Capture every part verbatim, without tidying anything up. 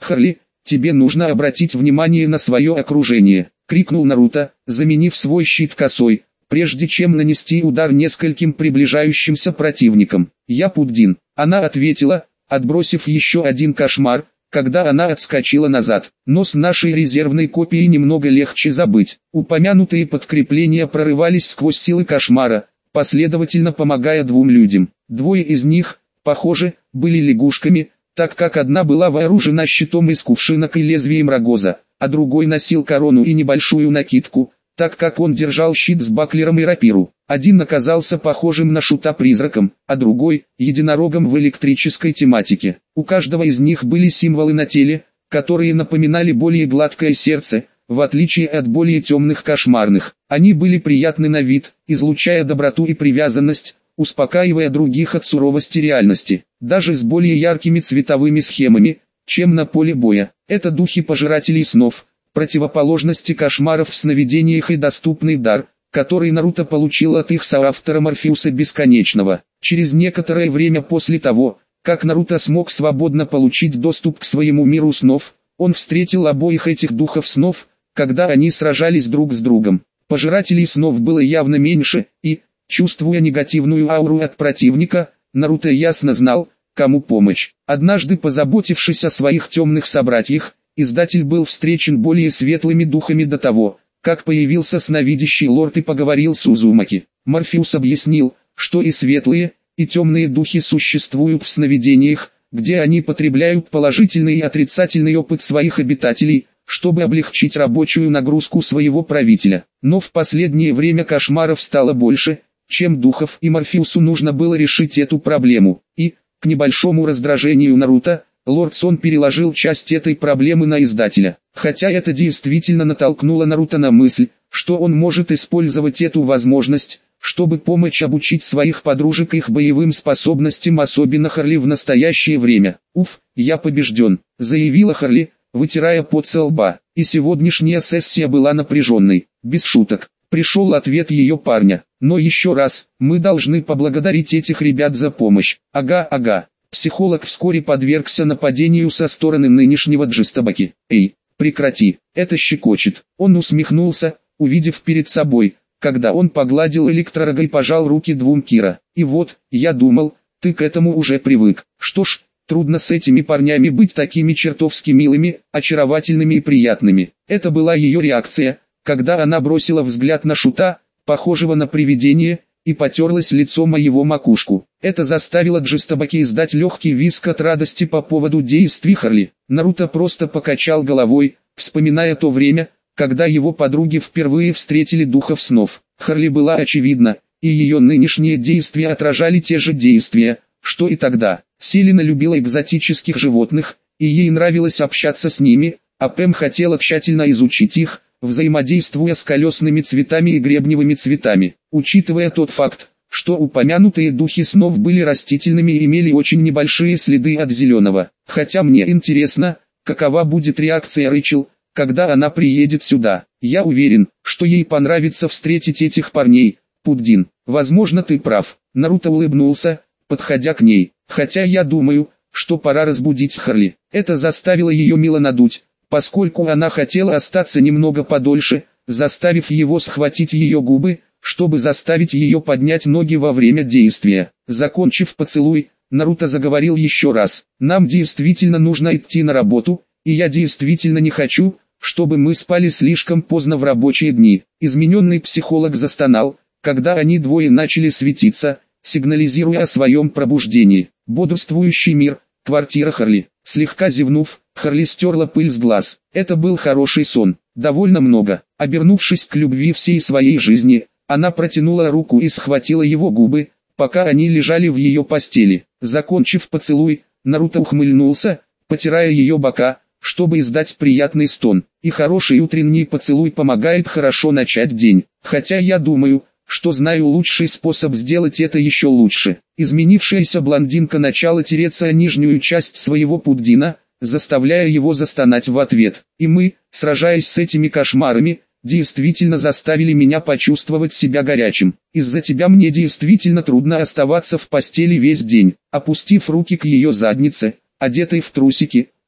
«Харли, тебе нужно обратить внимание на свое окружение», — крикнул Наруто, заменив свой щит косой, прежде чем нанести удар нескольким приближающимся противникам. «Я Пуддин», — она ответила, отбросив еще один кошмар, когда она отскочила назад. Но с нашей резервной копией немного легче забыть. Упомянутые подкрепления прорывались сквозь силы кошмара, последовательно помогая двум людям. Двое из них, похоже, были лягушками, так как одна была вооружена щитом из кувшинок и лезвием рогоза, а другой носил корону и небольшую накидку, так как он держал щит с баклером и рапиру. Один оказался похожим на шута-призраком, а другой – единорогом в электрической тематике. У каждого из них были символы на теле, которые напоминали более гладкое сердце, в отличие от более темных кошмарных. Они были приятны на вид, излучая доброту и привязанность, успокаивая других от суровости реальности, даже с более яркими цветовыми схемами, чем на поле боя. Это духи пожирателей снов, противоположности кошмаров в сновидениях и доступный дар, который Наруто получил от их соавтора Морфеуса Бесконечного. Через некоторое время после того, как Наруто смог свободно получить доступ к своему миру снов, он встретил обоих этих духов снов, когда они сражались друг с другом. Пожирателей снов было явно меньше, и, чувствуя негативную ауру от противника, Наруто ясно знал, кому помочь. Однажды, позаботившись о своих темных собратьях, издатель был встречен более светлыми духами до того, как появился сновидящий лорд и поговорил с Узумаки. Морфеус объяснил, что и светлые, и темные духи существуют в сновидениях, где они потребляют положительный и отрицательный опыт своих обитателей, чтобы облегчить рабочую нагрузку своего правителя. Но в последнее время кошмаров стало больше, чем духов, и Морфеусу нужно было решить эту проблему. И, к небольшому раздражению Наруто, Лорд Сон переложил часть этой проблемы на издателя. Хотя это действительно натолкнуло Наруто на мысль, что он может использовать эту возможность, чтобы помочь обучить своих подружек их боевым способностям, особенно Харли в настоящее время. «Уф, я побежден», — заявила Харли, вытирая пот со лба. И сегодняшняя сессия была напряженной. Без шуток. Пришел ответ ее парня. «Но еще раз, мы должны поблагодарить этих ребят за помощь». «Ага, ага». Психолог вскоре подвергся нападению со стороны нынешнего Джистобаки. «Эй, прекрати, это щекочет». Он усмехнулся, увидев перед собой, когда он погладил электророга и пожал руки двум Кира. «И вот, я думал, ты к этому уже привык. Что ж, трудно с этими парнями быть такими чертовски милыми, очаровательными и приятными». Это была ее реакция, когда она бросила взгляд на Шута, похожего на привидение, и потерлась лицом о его макушку. Это заставило Джистобаки издать легкий визг от радости по поводу действий Харли. Наруто просто покачал головой, вспоминая то время, когда его подруги впервые встретили духов снов. Харли была очевидна, и ее нынешние действия отражали те же действия, что и тогда. Селина любила экзотических животных, и ей нравилось общаться с ними, а Пэм хотела тщательно изучить их, взаимодействуя с колесными цветами и гребневыми цветами. Учитывая тот факт, что упомянутые духи снов были растительными и имели очень небольшие следы от зеленого. Хотя мне интересно, какова будет реакция Рэйчел, когда она приедет сюда. Я уверен, что ей понравится встретить этих парней. Пуддин, возможно, ты прав. Наруто улыбнулся, подходя к ней. Хотя я думаю, что пора разбудить Харли. Это заставило ее мило надуть, поскольку она хотела остаться немного подольше, заставив его схватить ее губы, чтобы заставить ее поднять ноги во время действия. Закончив поцелуй, Наруто заговорил еще раз. «Нам действительно нужно идти на работу, и я действительно не хочу, чтобы мы спали слишком поздно в рабочие дни». Измененный психолог застонал, когда они двое начали светиться, сигнализируя о своем пробуждении. Бодрствующий мир, квартира Харли. Слегка зевнув, Харли стерла пыль с глаз. Это был хороший сон, довольно много. Обернувшись к любви всей своей жизни, она протянула руку и схватила его губы, пока они лежали в ее постели. Закончив поцелуй, Наруто ухмыльнулся, потирая ее бока, чтобы издать приятный стон. И хороший утренний поцелуй помогает хорошо начать день. Хотя я думаю, что знаю лучший способ сделать это еще лучше. Изменившаяся блондинка начала тереться о нижнюю часть своего пуддина, заставляя его застонать в ответ. И мы, сражаясь с этими кошмарами, действительно заставили меня почувствовать себя горячим. Из-за тебя мне действительно трудно оставаться в постели весь день. Опустив руки к ее заднице, одетой в трусики,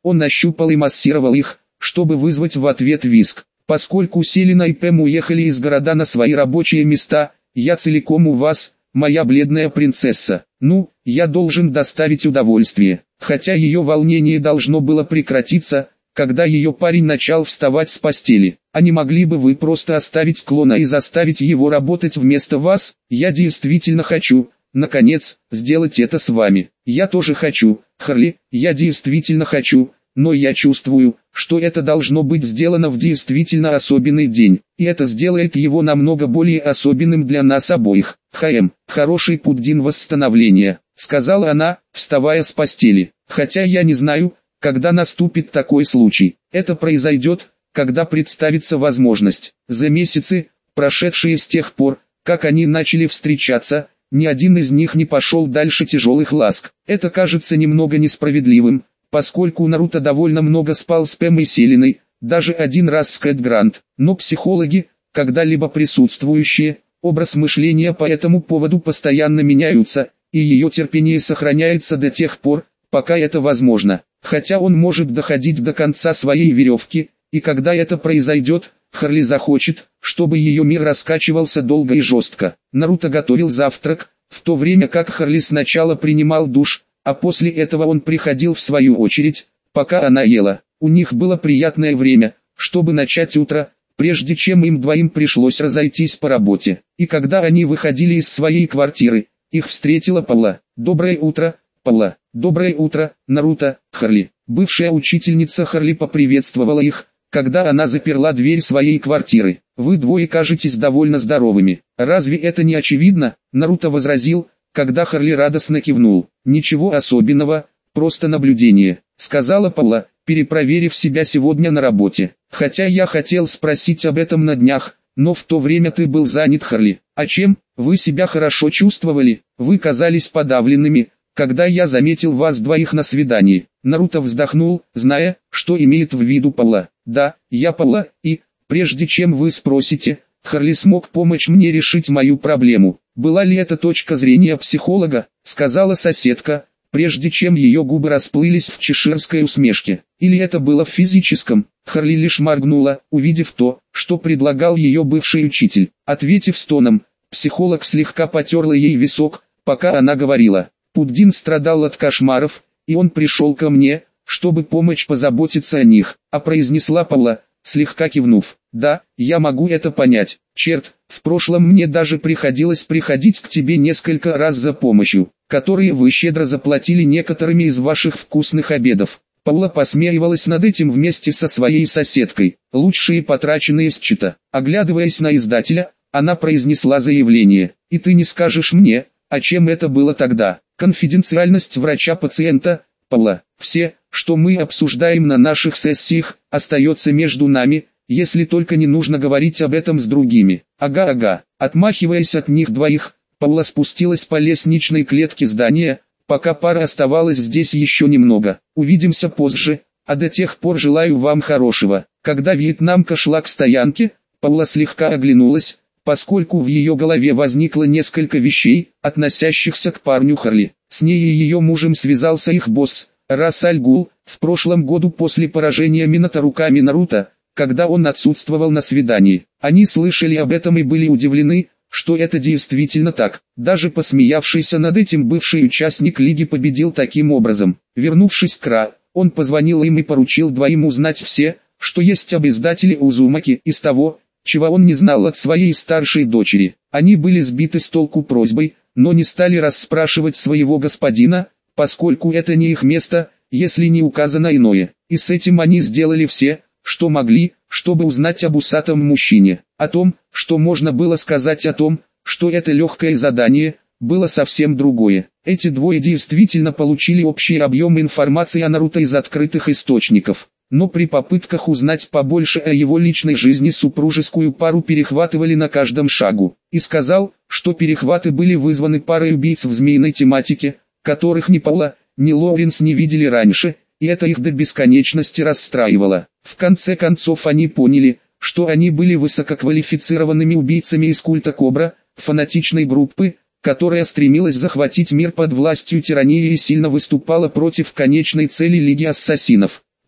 Он нащупал и массировал их, чтобы вызвать в ответ визг. Поскольку Селина и Пэм уехали из города на свои рабочие места, я целиком у вас, моя бледная принцесса. Ну, я должен доставить удовольствие. Хотя ее волнение должно было прекратиться, когда ее парень начал вставать с постели. А не могли бы вы просто оставить клона и заставить его работать вместо вас? Я действительно хочу, наконец, сделать это с вами. Я тоже хочу, Харли, я действительно хочу, но я чувствую, что это должно быть сделано в действительно особенный день, и это сделает его намного более особенным для нас обоих. Хэм, хороший пуддин восстановления, сказала она, вставая с постели. Хотя я не знаю, когда наступит такой случай. Это произойдет, когда представится возможность. За месяцы, прошедшие с тех пор, как они начали встречаться, ни один из них не пошел дальше тяжелых ласк. Это кажется немного несправедливым, поскольку Наруто довольно много спал с Пэм и Селиной, даже один раз с Кэт Грант. Но психологи, когда-либо присутствующие, образ мышления по этому поводу постоянно меняются, и ее терпение сохраняется до тех пор, пока это возможно. Хотя он может доходить до конца своей веревки, и когда это произойдет, Харли захочет, чтобы ее мир раскачивался долго и жестко. Наруто готовил завтрак, в то время как Харли сначала принимал душ, а после этого он приходил в свою очередь, пока она ела. У них было приятное время, чтобы начать утро, прежде чем им двоим пришлось разойтись по работе. И когда они выходили из своей квартиры, их встретила Паула. «Доброе утро, Паула». «Доброе утро, Наруто, Харли». Бывшая учительница Харли поприветствовала их, когда она заперла дверь своей квартиры. «Вы двое кажетесь довольно здоровыми. Разве это не очевидно?» Наруто возразил, когда Харли радостно кивнул. «Ничего особенного, просто наблюдение», — сказала Паула, перепроверив себя сегодня на работе. «Хотя я хотел спросить об этом на днях, но в то время ты был занят, Харли. А чем? Вы себя хорошо чувствовали? Вы казались подавленными, когда я заметил вас двоих на свидании». Наруто вздохнул, зная, что имеет в виду Паула. «Да, я Паула, и, прежде чем вы спросите, Харли смог помочь мне решить мою проблему». «Была ли это точка зрения психолога?» — сказала соседка, прежде чем ее губы расплылись в чеширской усмешке. «Или это было в физическом?» Харли лишь моргнула, увидев то, что предлагал ее бывший учитель. Ответив стоном, психолог слегка потерла ей висок, пока она говорила. «Пуддин страдал от кошмаров, и он пришел ко мне, чтобы помочь позаботиться о них», а произнесла Паула, слегка кивнув. «Да, я могу это понять. Черт, в прошлом мне даже приходилось приходить к тебе несколько раз за помощью, которые вы щедро заплатили некоторыми из ваших вкусных обедов». Паула посмеивалась над этим вместе со своей соседкой. «Лучшие потраченные счета». Оглядываясь на издателя, она произнесла заявление. «И ты не скажешь мне, а чем это было тогда?» «Конфиденциальность врача-пациента, Паула. Все, что мы обсуждаем на наших сессиях, остается между нами, если только не нужно говорить об этом с другими». «Ага-ага». Отмахиваясь от них двоих, Паула спустилась по лестничной клетке здания, пока пара оставалась здесь еще немного. «Увидимся позже, а до тех пор желаю вам хорошего». Когда вьетнамка шла к стоянке, Паула слегка оглянулась, поскольку в ее голове возникло несколько вещей, относящихся к парню Харли. С ней и ее мужем связался их босс, Рас Аль Гул, в прошлом году после поражения Минато руками Наруто, когда он отсутствовал на свидании. Они слышали об этом и были удивлены, что это действительно так. Даже посмеявшийся над этим бывший участник лиги победил таким образом. Вернувшись к Ра, он позвонил им и поручил двоим узнать все, что есть об издателе Узумаки из того, чего он не знал от своей старшей дочери. Они были сбиты с толку просьбой, но не стали расспрашивать своего господина, поскольку это не их место, если не указано иное. И с этим они сделали все, что могли, чтобы узнать об усатом мужчине. О том, что можно было сказать о том, что это легкое задание, было совсем другое. Эти двое действительно получили общий объем информации о Наруто из открытых источников. Но при попытках узнать побольше о его личной жизни супружескую пару перехватывали на каждом шагу. И сказал, что перехваты были вызваны парой убийц в змеиной тематике, которых ни Паула, ни Лоуренс не видели раньше, и это их до бесконечности расстраивало. В конце концов они поняли, что они были высококвалифицированными убийцами из культа Кобра, фанатичной группы, которая стремилась захватить мир под властью тирании и сильно выступала против конечной цели Лиги Ассасинов.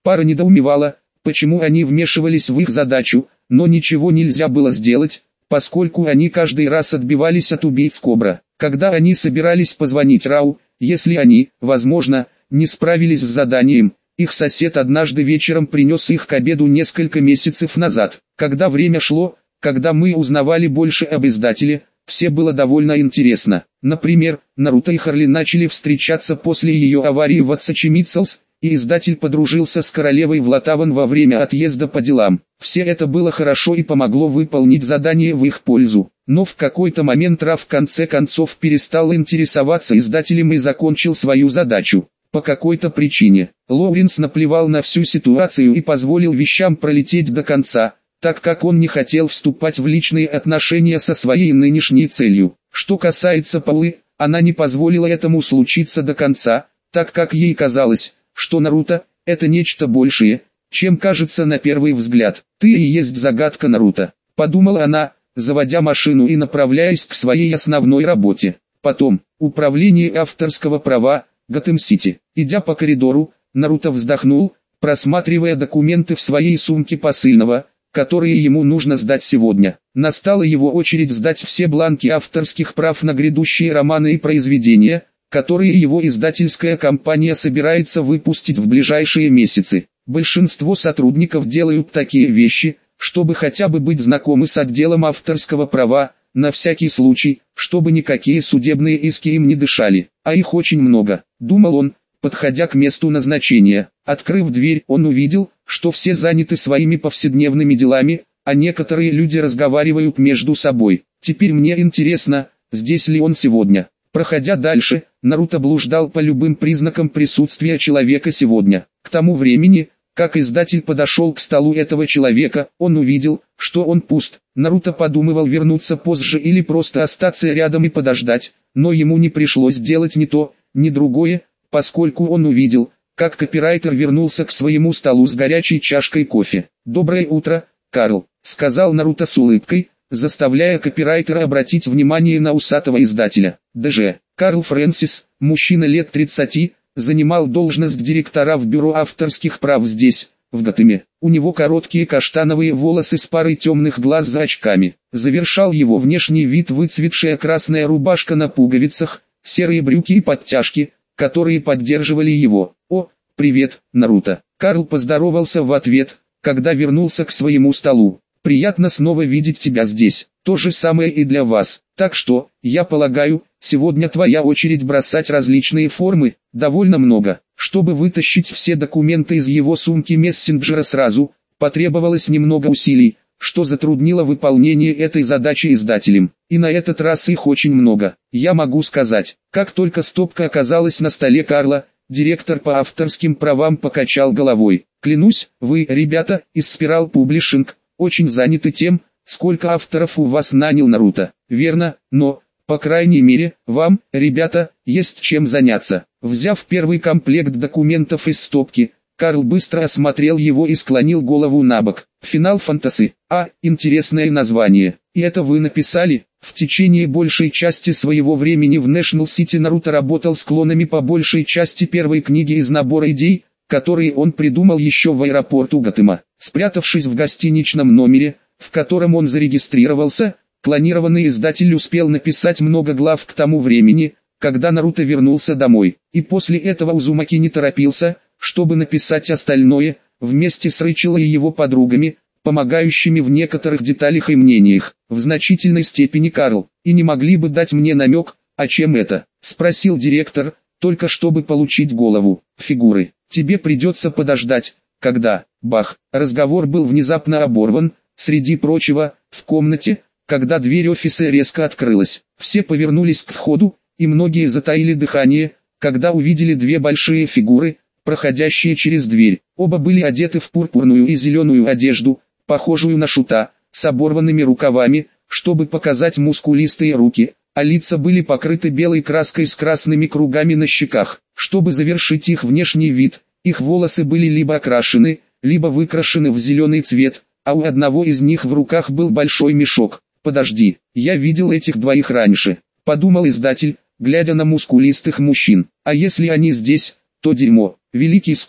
Пара недоумевала, почему они вмешивались в их задачу, но ничего нельзя было сделать, поскольку они каждый раз отбивались от убийц Кобра. Когда они собирались позвонить Рау, если они, возможно, не справились с заданием, их сосед однажды вечером принес их к обеду несколько месяцев назад. Когда время шло, когда мы узнавали больше об издателе, все было довольно интересно. Например, Наруто и Харли начали встречаться после ее аварии в Ацачимитсалс, и издатель подружился с королевой Влатаван во время отъезда по делам. Все это было хорошо и помогло выполнить задание в их пользу. Но в какой-то момент Ра в конце концов перестал интересоваться издателем и закончил свою задачу. По какой-то причине, Лоуренс наплевал на всю ситуацию и позволил вещам пролететь до конца, так как он не хотел вступать в личные отношения со своей нынешней целью. Что касается Паулы, она не позволила этому случиться до конца, так как ей казалось, что Наруто – это нечто большее, чем кажется на первый взгляд. «Ты и есть загадка, Наруто», – подумала она, заводя машину и направляясь к своей основной работе. Потом, управление авторского права, Готэм-Сити. Идя по коридору, Наруто вздохнул, просматривая документы в своей сумке посыльного, которые ему нужно сдать сегодня. Настала его очередь сдать все бланки авторских прав на грядущие романы и произведения, которые его издательская компания собирается выпустить в ближайшие месяцы. Большинство сотрудников делают такие вещи, чтобы хотя бы быть знакомы с отделом авторского права, на всякий случай, чтобы никакие судебные иски им не дышали, а их очень много, думал он, подходя к месту назначения. Открыв дверь, он увидел, что все заняты своими повседневными делами, а некоторые люди разговаривают между собой. Теперь мне интересно, здесь ли он сегодня. Проходя дальше, Наруто блуждал по любым признакам присутствия человека сегодня. К тому времени, как издатель подошел к столу этого человека, он увидел, что он пуст. Наруто подумывал вернуться позже или просто остаться рядом и подождать, но ему не пришлось делать ни то, ни другое, поскольку он увидел, как копирайтер вернулся к своему столу с горячей чашкой кофе. «Доброе утро, Карл», — сказал Наруто с улыбкой, заставляя копирайтера обратить внимание на усатого издателя. ДЖ. Карл Фрэнсис, мужчина лет тридцати, занимал должность директора в бюро авторских прав здесь, в Готэме. У него короткие каштановые волосы с парой темных глаз за очками. Завершал его внешний вид выцветшая красная рубашка на пуговицах, серые брюки и подтяжки, которые поддерживали его. «О, привет, Наруто». Карл поздоровался в ответ, когда вернулся к своему столу. «Приятно снова видеть тебя здесь. То же самое и для вас. Так что, я полагаю, сегодня твоя очередь бросать различные формы, довольно много». Чтобы вытащить все документы из его сумки мессенджера сразу, потребовалось немного усилий, что затруднило выполнение этой задачи издателем. И на этот раз их очень много. Я могу сказать, как только стопка оказалась на столе Карла, директор по авторским правам покачал головой. «Клянусь, вы, ребята, из Spiral Publishing, очень заняты тем, сколько авторов у вас нанял Наруто». «Верно, но, по крайней мере, вам, ребята, есть чем заняться». Взяв первый комплект документов из стопки, Карл быстро осмотрел его и склонил голову набок. «Финал Фантазии. А, интересное название. И это вы написали?» В течение большей части своего времени в National City Наруто работал с клонами по большей части первой книги из набора идей, которые он придумал еще в аэропорту Готэма. Спрятавшись в гостиничном номере, в котором он зарегистрировался, клонированный издатель успел написать много глав к тому времени, когда Наруто вернулся домой. И после этого Узумаки не торопился, чтобы написать остальное, вместе с Рэйчел и его подругами, помогающими в некоторых деталях и мнениях. В значительной степени Карл. «И не могли бы дать мне намек, о чем это?» — спросил директор, только чтобы получить голову. «Фигуры. Тебе придется подождать, когда...» Бах. Разговор был внезапно оборван, среди прочего, в комнате, когда дверь офиса резко открылась. Все повернулись к входу, и многие затаили дыхание, когда увидели две большие фигуры, проходящие через дверь. Оба были одеты в пурпурную и зеленую одежду, похожую на шута, с оборванными рукавами, чтобы показать мускулистые руки, а лица были покрыты белой краской с красными кругами на щеках. Чтобы завершить их внешний вид, их волосы были либо окрашены, либо выкрашены в зеленый цвет, а у одного из них в руках был большой мешок. «Подожди, я видел этих двоих раньше», — подумал издатель, глядя на мускулистых мужчин. «А если они здесь, то дерьмо». Великий Скотт,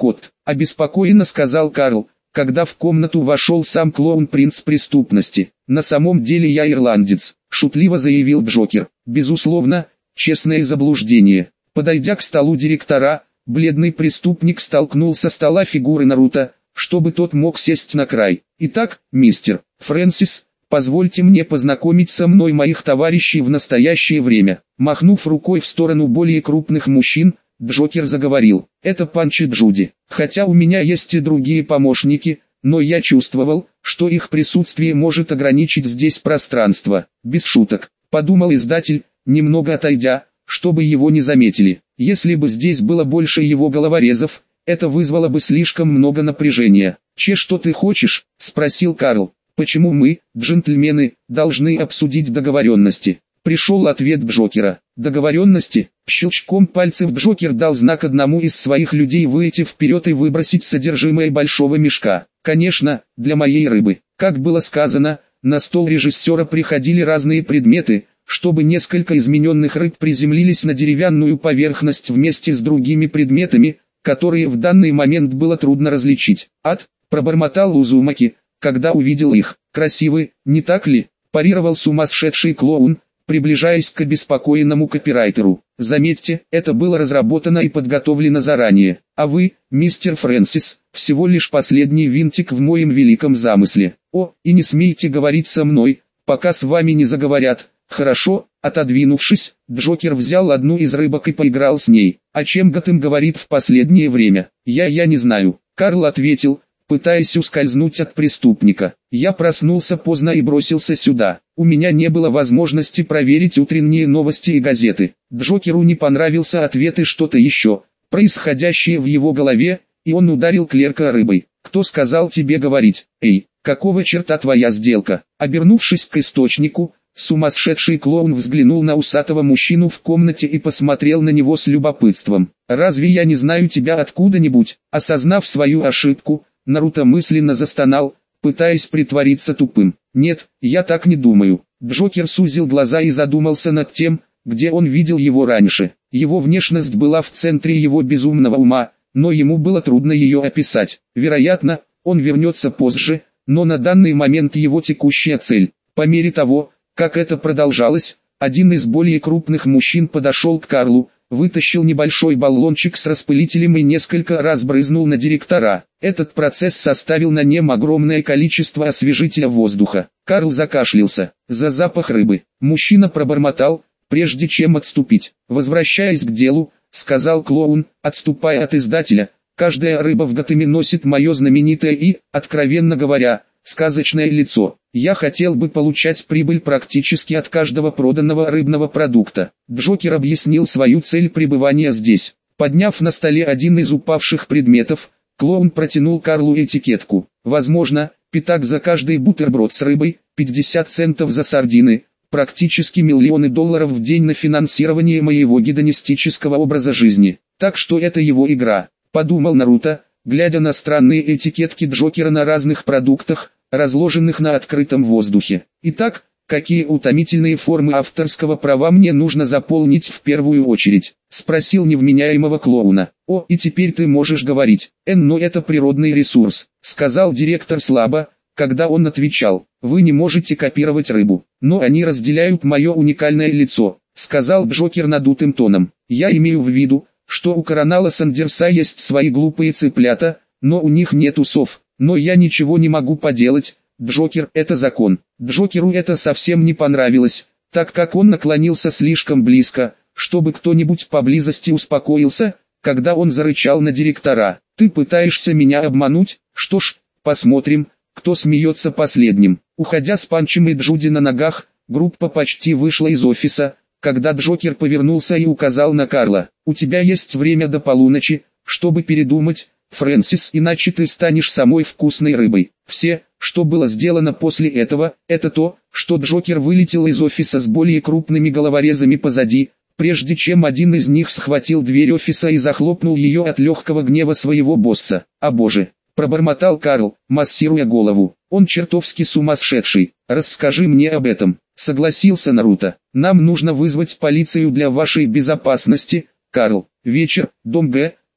обеспокоенно сказал Карл, когда в комнату вошел сам клоун-принц преступности. «На самом деле я ирландец», — шутливо заявил Джокер. «Безусловно, честное заблуждение». Подойдя к столу директора, бледный преступник столкнул со стола фигуры Наруто, чтобы тот мог сесть на край. «Итак, мистер Фрэнсис, позвольте мне познакомить со мной моих товарищей в настоящее время». Махнув рукой в сторону более крупных мужчин, Джокер заговорил. «Это Панч и Джуди. Хотя у меня есть и другие помощники, но я чувствовал, что их присутствие может ограничить здесь пространство». «Без шуток», — подумал издатель, немного отойдя, чтобы его не заметили. «Если бы здесь было больше его головорезов, это вызвало бы слишком много напряжения». «Че, что ты хочешь?» — спросил Карл. «Почему мы, джентльмены, должны обсудить договоренности?» Пришел ответ Джокера. «Договоренности?» Щелчком пальцев Джокер дал знак одному из своих людей выйти вперед и выбросить содержимое большого мешка. «Конечно, для моей рыбы». Как было сказано, на стол режиссера приходили разные предметы, чтобы несколько измененных рыб приземлились на деревянную поверхность вместе с другими предметами, которые в данный момент было трудно различить. «Ад», — пробормотал Узумаки, когда увидел их. «Красивы, не так ли?» — парировал сумасшедший клоун, приближаясь к обеспокоенному копирайтеру. «Заметьте, это было разработано и подготовлено заранее, а вы, мистер Фрэнсис, всего лишь последний винтик в моем великом замысле. О, и не смейте говорить со мной, пока с вами не заговорят». «Хорошо», — отодвинувшись, Джокер взял одну из рыбок и поиграл с ней. «О чем Готэм говорит в последнее время?» «Я я не знаю», — Карл ответил, пытаясь ускользнуть от преступника. «Я проснулся поздно и бросился сюда. У меня не было возможности проверить утренние новости и газеты». Джокеру не понравился ответ и что-то еще, происходящее в его голове, и он ударил клерка рыбой. «Кто сказал тебе говорить? Эй, какого черта твоя сделка?» Обернувшись к источнику, сумасшедший клоун взглянул на усатого мужчину в комнате и посмотрел на него с любопытством. «Разве я не знаю тебя откуда-нибудь?» Осознав свою ошибку, Наруто мысленно застонал, пытаясь притвориться тупым. «Нет, я так не думаю». Джокер сузил глаза и задумался над тем, где он видел его раньше. Его внешность была в центре его безумного ума, но ему было трудно ее описать. Вероятно, он вернется позже, но на данный момент его текущая цель. По мере того, как это продолжалось, один из более крупных мужчин подошел к Карлу, вытащил небольшой баллончик с распылителем и несколько раз брызнул на директора. Этот процесс составил на нем огромное количество освежителя воздуха. Карл закашлялся. «За запах рыбы». Мужчина пробормотал, прежде чем отступить. «Возвращаясь к делу», — сказал клоун, отступая от издателя, «каждая рыба в Готэме носит мое знаменитое и, откровенно говоря, сказочное лицо. Я хотел бы получать прибыль практически от каждого проданного рыбного продукта». Джокер объяснил свою цель пребывания здесь. Подняв на столе один из упавших предметов, клоун протянул Карлу этикетку. «Возможно, пятак за каждый бутерброд с рыбой, пятьдесят центов за сардины, практически миллионы долларов в день на финансирование моего гедонистического образа жизни. Так что это его игра», — подумал Наруто, глядя на странные этикетки Джокера на разных продуктах, разложенных на открытом воздухе. «Итак, какие утомительные формы авторского права мне нужно заполнить в первую очередь?» — спросил невменяемого клоуна. «О, и теперь ты можешь говорить. Эн, но это природный ресурс», — сказал директор слабо, когда он отвечал. «Вы не можете копировать рыбу, но они разделяют мое уникальное лицо», — сказал Джокер надутым тоном. «Я имею в виду, что у Коронала Сандерса есть свои глупые цыплята, но у них нет усов. Но я ничего не могу поделать, Джокер, это закон». Джокеру это совсем не понравилось, так как он наклонился слишком близко, чтобы кто-нибудь поблизости успокоился, когда он зарычал на директора. «Ты пытаешься меня обмануть? Что ж, посмотрим, кто смеется последним». Уходя с Панчем и Джуди на ногах, группа почти вышла из офиса, когда Джокер повернулся и указал на Карла. «У тебя есть время до полуночи, чтобы передумать, Фрэнсис, иначе ты станешь самой вкусной рыбой». Все, что было сделано после этого, это то, что Джокер вылетел из офиса с более крупными головорезами позади, прежде чем один из них схватил дверь офиса и захлопнул ее от легкого гнева своего босса. «О боже!» — пробормотал Карл, массируя голову. «Он чертовски сумасшедший. Расскажи мне об этом», — согласился Наруто. «Нам нужно вызвать полицию для вашей безопасности, Карл». Вечер, дом Г,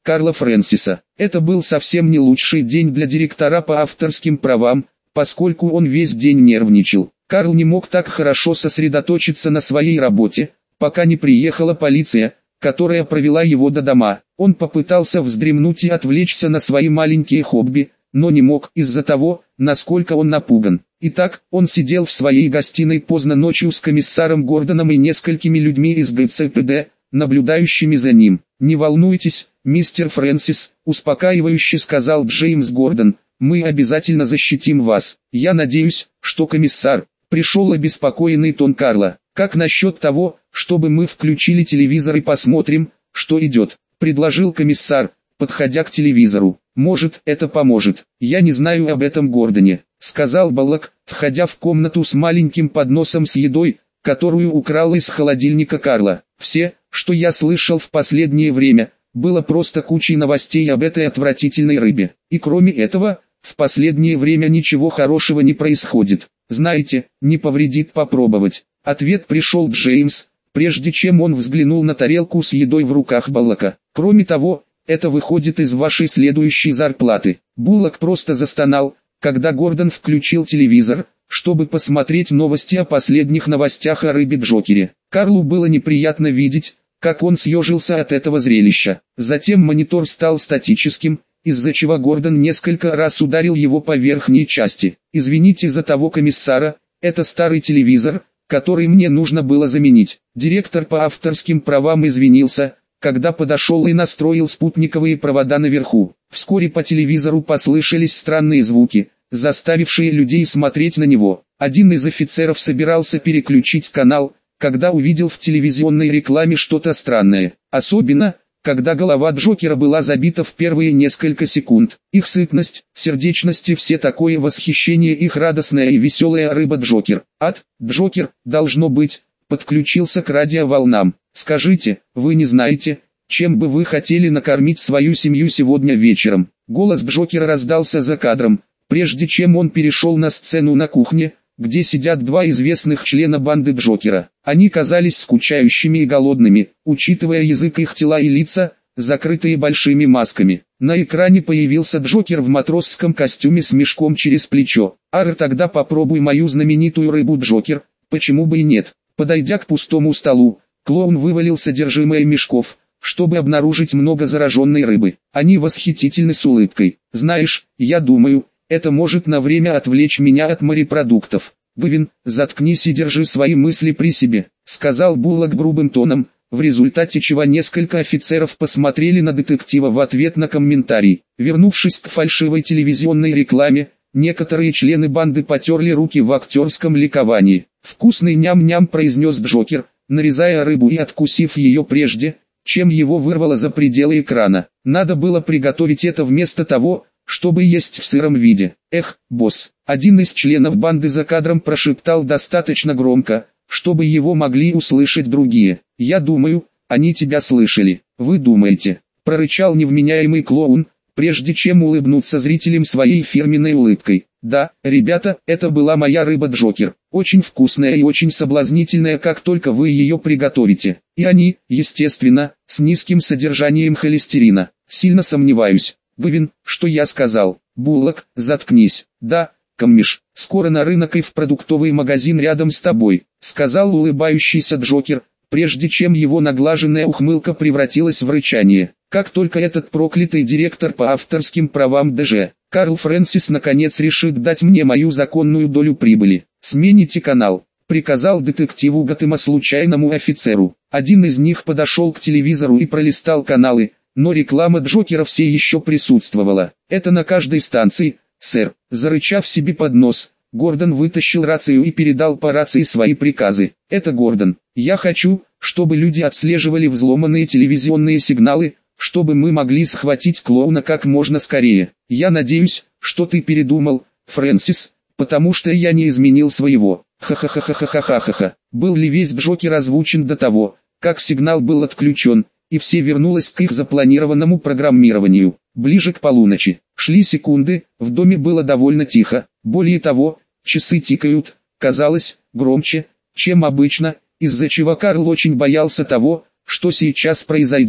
Карла Фрэнсиса. Это был совсем не лучший день для директора по авторским правам, поскольку он весь день нервничал. Карл не мог так хорошо сосредоточиться на своей работе, пока не приехала полиция, которая провела его до дома. Он попытался вздремнуть и отвлечься на свои маленькие хобби, но не мог из-за того, насколько он напуган. Итак, он сидел в своей гостиной поздно ночью с комиссаром Гордоном и несколькими людьми из гэ цэ пэ дэ, наблюдающими за ним. «Не волнуйтесь, мистер Фрэнсис», — успокаивающе сказал Джеймс Гордон, — «мы обязательно защитим вас». «Я надеюсь, что комиссар», — пришел обеспокоенный тон Карла. «Как насчет того, чтобы мы включили телевизор и посмотрим, что идет?» — предложил комиссар, подходя к телевизору. «Может, это поможет. Я не знаю об этом Гордоне», — сказал Баллок, входя в комнату с маленьким подносом с едой, которую украл из холодильника Карла. «Все, что я слышал в последнее время, было просто кучей новостей об этой отвратительной рыбе. И кроме этого, в последнее время ничего хорошего не происходит. Знаете, не повредит попробовать». Ответ пришел Джеймс, прежде чем он взглянул на тарелку с едой в руках Баллока. «Кроме того, это выходит из вашей следующей зарплаты». Буллок просто застонал, когда Гордон включил телевизор, чтобы посмотреть новости о последних новостях о рыбе Джокере. Карлу было неприятно видеть, как он съежился от этого зрелища. Затем монитор стал статическим, из-за чего Гордон несколько раз ударил его по верхней части. «Извините за того комиссара, это старый телевизор, который мне нужно было заменить». Директор по авторским правам извинился, когда подошел и настроил спутниковые провода наверху. Вскоре по телевизору послышались странные звуки, заставившие людей смотреть на него. Один из офицеров собирался переключить канал, когда увидел в телевизионной рекламе что-то странное. Особенно, когда голова Джокера была забита в первые несколько секунд. Их сытность, сердечность и все такое восхищение, их радостная и веселая рыба Джокер. Ад, Джокер, должно быть, подключился к радиоволнам. «Скажите, вы не знаете, чем бы вы хотели накормить свою семью сегодня вечером?» Голос Джокера раздался за кадром, прежде чем он перешел на сцену на кухне, где сидят два известных члена банды Джокера. Они казались скучающими и голодными, учитывая язык их тела и лица, закрытые большими масками. На экране появился Джокер в матросском костюме с мешком через плечо. «Ар, тогда попробуй мою знаменитую рыбу Джокер, почему бы и нет?» Подойдя к пустому столу, клоун вывалил содержимое мешков, чтобы обнаружить много зараженной рыбы. Они восхитительны с улыбкой. «Знаешь, я думаю, это может на время отвлечь меня от морепродуктов». «Бывин, заткнись и держи свои мысли при себе», — сказал Буллок грубым тоном, в результате чего несколько офицеров посмотрели на детектива в ответ на комментарий. Вернувшись к фальшивой телевизионной рекламе, некоторые члены банды потерли руки в актерском ликовании. «Вкусный ням-ням», — произнес Джокер, нарезая рыбу и откусив ее прежде, чем его вырвало за пределы экрана. «Надо было приготовить это вместо того, чтобы есть в сыром виде». «Эх, босс», — один из членов банды за кадром прошептал достаточно громко, чтобы его могли услышать другие. «Я думаю, они тебя слышали». «Вы думаете», — прорычал невменяемый клоун, прежде чем улыбнуться зрителям своей фирменной улыбкой. «Да, ребята, это была моя рыба Джокер, очень вкусная и очень соблазнительная, как только вы ее приготовите. И они, естественно, с низким содержанием холестерина. Сильно сомневаюсь». «Бывин, что я сказал?» «Буллок, заткнись». «Да, коммиш, скоро на рынок и в продуктовый магазин рядом с тобой», — сказал улыбающийся Джокер, прежде чем его наглаженная ухмылка превратилась в рычание. Как только этот проклятый директор по авторским правам дэ жэ, Карл Фрэнсис, наконец решит дать мне мою законную долю прибыли. «Смените канал», — приказал детективу Готэма случайному офицеру. Один из них подошел к телевизору и пролистал каналы, но реклама Джокера все еще присутствовала. «Это на каждой станции, сэр», — зарычав себе под нос, Гордон вытащил рацию и передал по рации свои приказы. «Это Гордон. Я хочу, чтобы люди отслеживали взломанные телевизионные сигналы, чтобы мы могли схватить клоуна как можно скорее. Я надеюсь, что ты передумал, Фрэнсис, потому что я не изменил своего». Ха-ха-ха-ха-ха-ха-ха-ха. Был ли весь Джокер озвучен до того, как сигнал был отключен, и все вернулось к их запланированному программированию. Ближе к полуночи. Шли секунды, в доме было довольно тихо. Более того, часы тикают, казалось, громче, чем обычно, из-за чего Карл очень боялся того, что сейчас произойдет.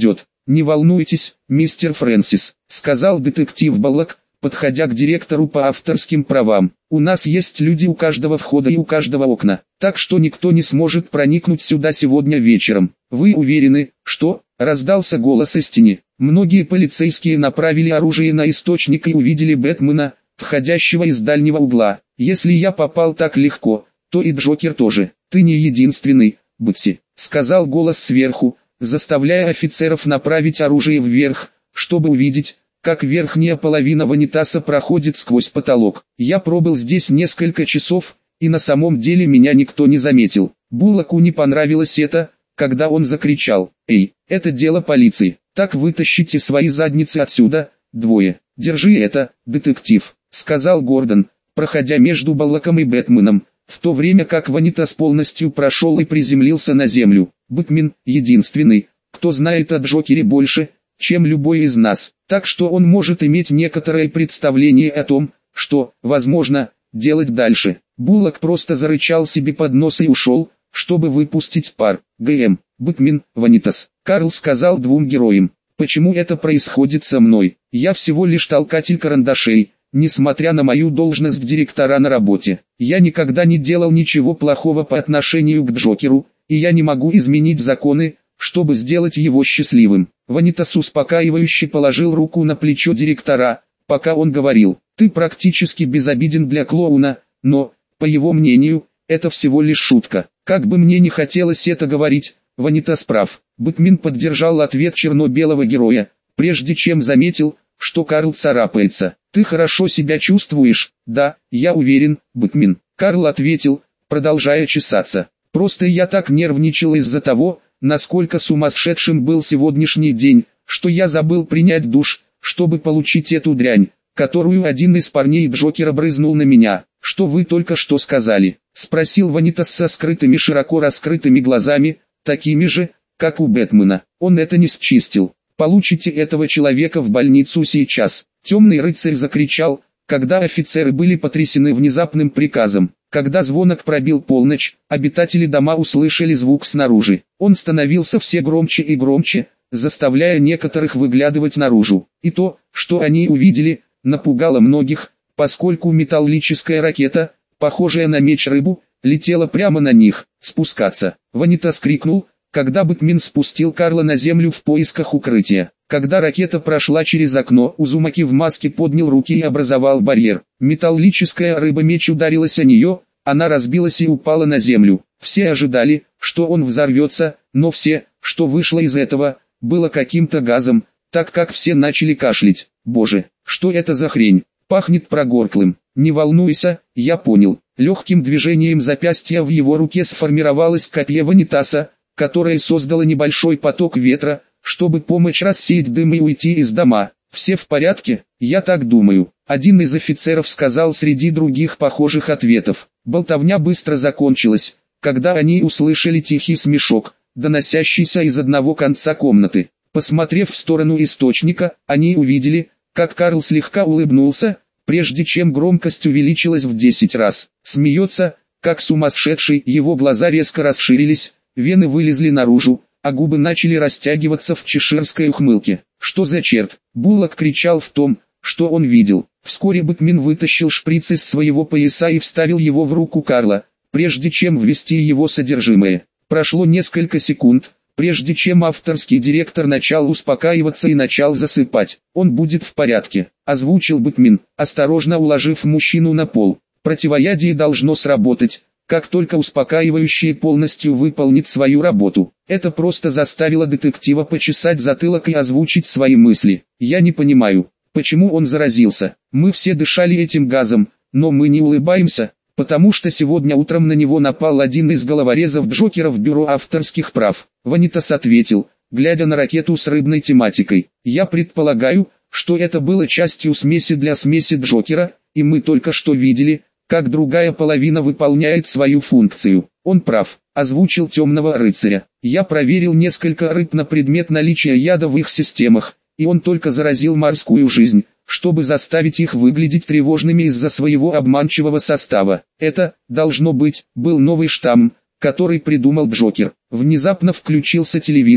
«Не волнуйтесь, мистер Фрэнсис», — сказал детектив Баллок, подходя к директору по авторским правам. «У нас есть люди у каждого входа и у каждого окна, так что никто не сможет проникнуть сюда сегодня вечером. Вы уверены, что...» — раздался голос из тени. Многие полицейские направили оружие на источник и увидели Бэтмена, входящего из дальнего угла. «Если я попал так легко, то и Джокер тоже. Ты не единственный, Бэтси», — сказал голос сверху, заставляя офицеров направить оружие вверх, чтобы увидеть, как верхняя половина ванитаса проходит сквозь потолок. «Я пробыл здесь несколько часов, и на самом деле меня никто не заметил». Буллоку не понравилось это, когда он закричал: «Эй, это дело полиции, так вытащите свои задницы отсюда, двое». «Держи это, детектив», — сказал Гордон, проходя между Баллоком и Бэтменом, в то время как ванитас полностью прошел и приземлился на землю. «Бэтмен — единственный, кто знает о Джокере больше, чем любой из нас, так что он может иметь некоторое представление о том, что, возможно, делать дальше». Буллок просто зарычал себе под нос и ушел, чтобы выпустить пар. «ГМ, Бэтмен, ванитас», — Карл сказал двум героям. «Почему это происходит со мной? Я всего лишь толкатель карандашей, несмотря на мою должность директора на работе. Я никогда не делал ничего плохого по отношению к Джокеру, и я не могу изменить законы, чтобы сделать его счастливым». Ванитас успокаивающе положил руку на плечо директора, пока он говорил: «Ты практически безобиден для клоуна, но, по его мнению, это всего лишь шутка». Как бы мне не хотелось это говорить, Ванитас прав. Бэтмен поддержал ответ черно-белого героя, прежде чем заметил, что Карл царапается. «Ты хорошо себя чувствуешь?» «Да, я уверен, Бэтмен», — Карл ответил, продолжая чесаться. «Просто я так нервничал из-за того, насколько сумасшедшим был сегодняшний день, что я забыл принять душ, чтобы получить эту дрянь, которую один из парней Джокера брызнул на меня». «Что вы только что сказали?» — спросил Ванитас со скрытыми широко раскрытыми глазами, такими же, как у Бэтмена. «Он это не счистил. Получите этого человека в больницу сейчас». Темный рыцарь закричал, когда офицеры были потрясены внезапным приказом. Когда звонок пробил полночь, обитатели дома услышали звук снаружи. Он становился все громче и громче, заставляя некоторых выглядывать наружу. И то, что они увидели, напугало многих, поскольку металлическая ракета, похожая на меч-рыбу, летела прямо на них. «Спускаться!» Ванитас крикнул, когда Бэтмен спустил Карла на землю в поисках укрытия. Когда ракета прошла через окно, Узумаки в маске поднял руки и образовал барьер. Металлическая рыба-меч ударилась о нее, она разбилась и упала на землю. Все ожидали, что он взорвется, но все, что вышло из этого, было каким-то газом, так как все начали кашлять. «Боже, что это за хрень? Пахнет прогорклым». «Не волнуйся, я понял». Легким движением запястья в его руке сформировалось копье Ванитаса, которое создало небольшой поток ветра, чтобы помочь рассеять дым и уйти из дома. «Все в порядке?» «Я так думаю», — один из офицеров сказал среди других похожих ответов. Болтовня быстро закончилась, когда они услышали тихий смешок, доносящийся из одного конца комнаты. Посмотрев в сторону источника, они увидели, как Карл слегка улыбнулся, прежде чем громкость увеличилась в десять раз. Смеется, как сумасшедший, его глаза резко расширились, вены вылезли наружу, а губы начали растягиваться в чеширской ухмылке. «Что за черт?» Буллок кричал в том, что он видел. Вскоре Бэтмен вытащил шприц из своего пояса и вставил его в руку Карла, прежде чем ввести его содержимое. Прошло несколько секунд, прежде чем авторский директор начал успокаиваться и начал засыпать. «Он будет в порядке», — озвучил Бэтмен, осторожно уложив мужчину на пол. «Противоядие должно сработать, как только успокаивающее полностью выполнит свою работу». Это просто заставило детектива почесать затылок и озвучить свои мысли. «Я не понимаю, почему он заразился. Мы все дышали этим газом, но мы не улыбаемся, потому что сегодня утром на него напал один из головорезов Джокера в бюро авторских прав». Ванитас ответил, глядя на ракету с рыбной тематикой: «Я предполагаю, что это было частью смеси для смеси Джокера, и мы только что видели, как другая половина выполняет свою функцию». «Он прав», — озвучил темного рыцаря. «Я проверил несколько рыб на предмет наличия яда в их системах, и он только заразил морскую жизнь, чтобы заставить их выглядеть тревожными из-за своего обманчивого состава. Это, должно быть, был новый штамм, который придумал Джокер». Внезапно включился телевизор,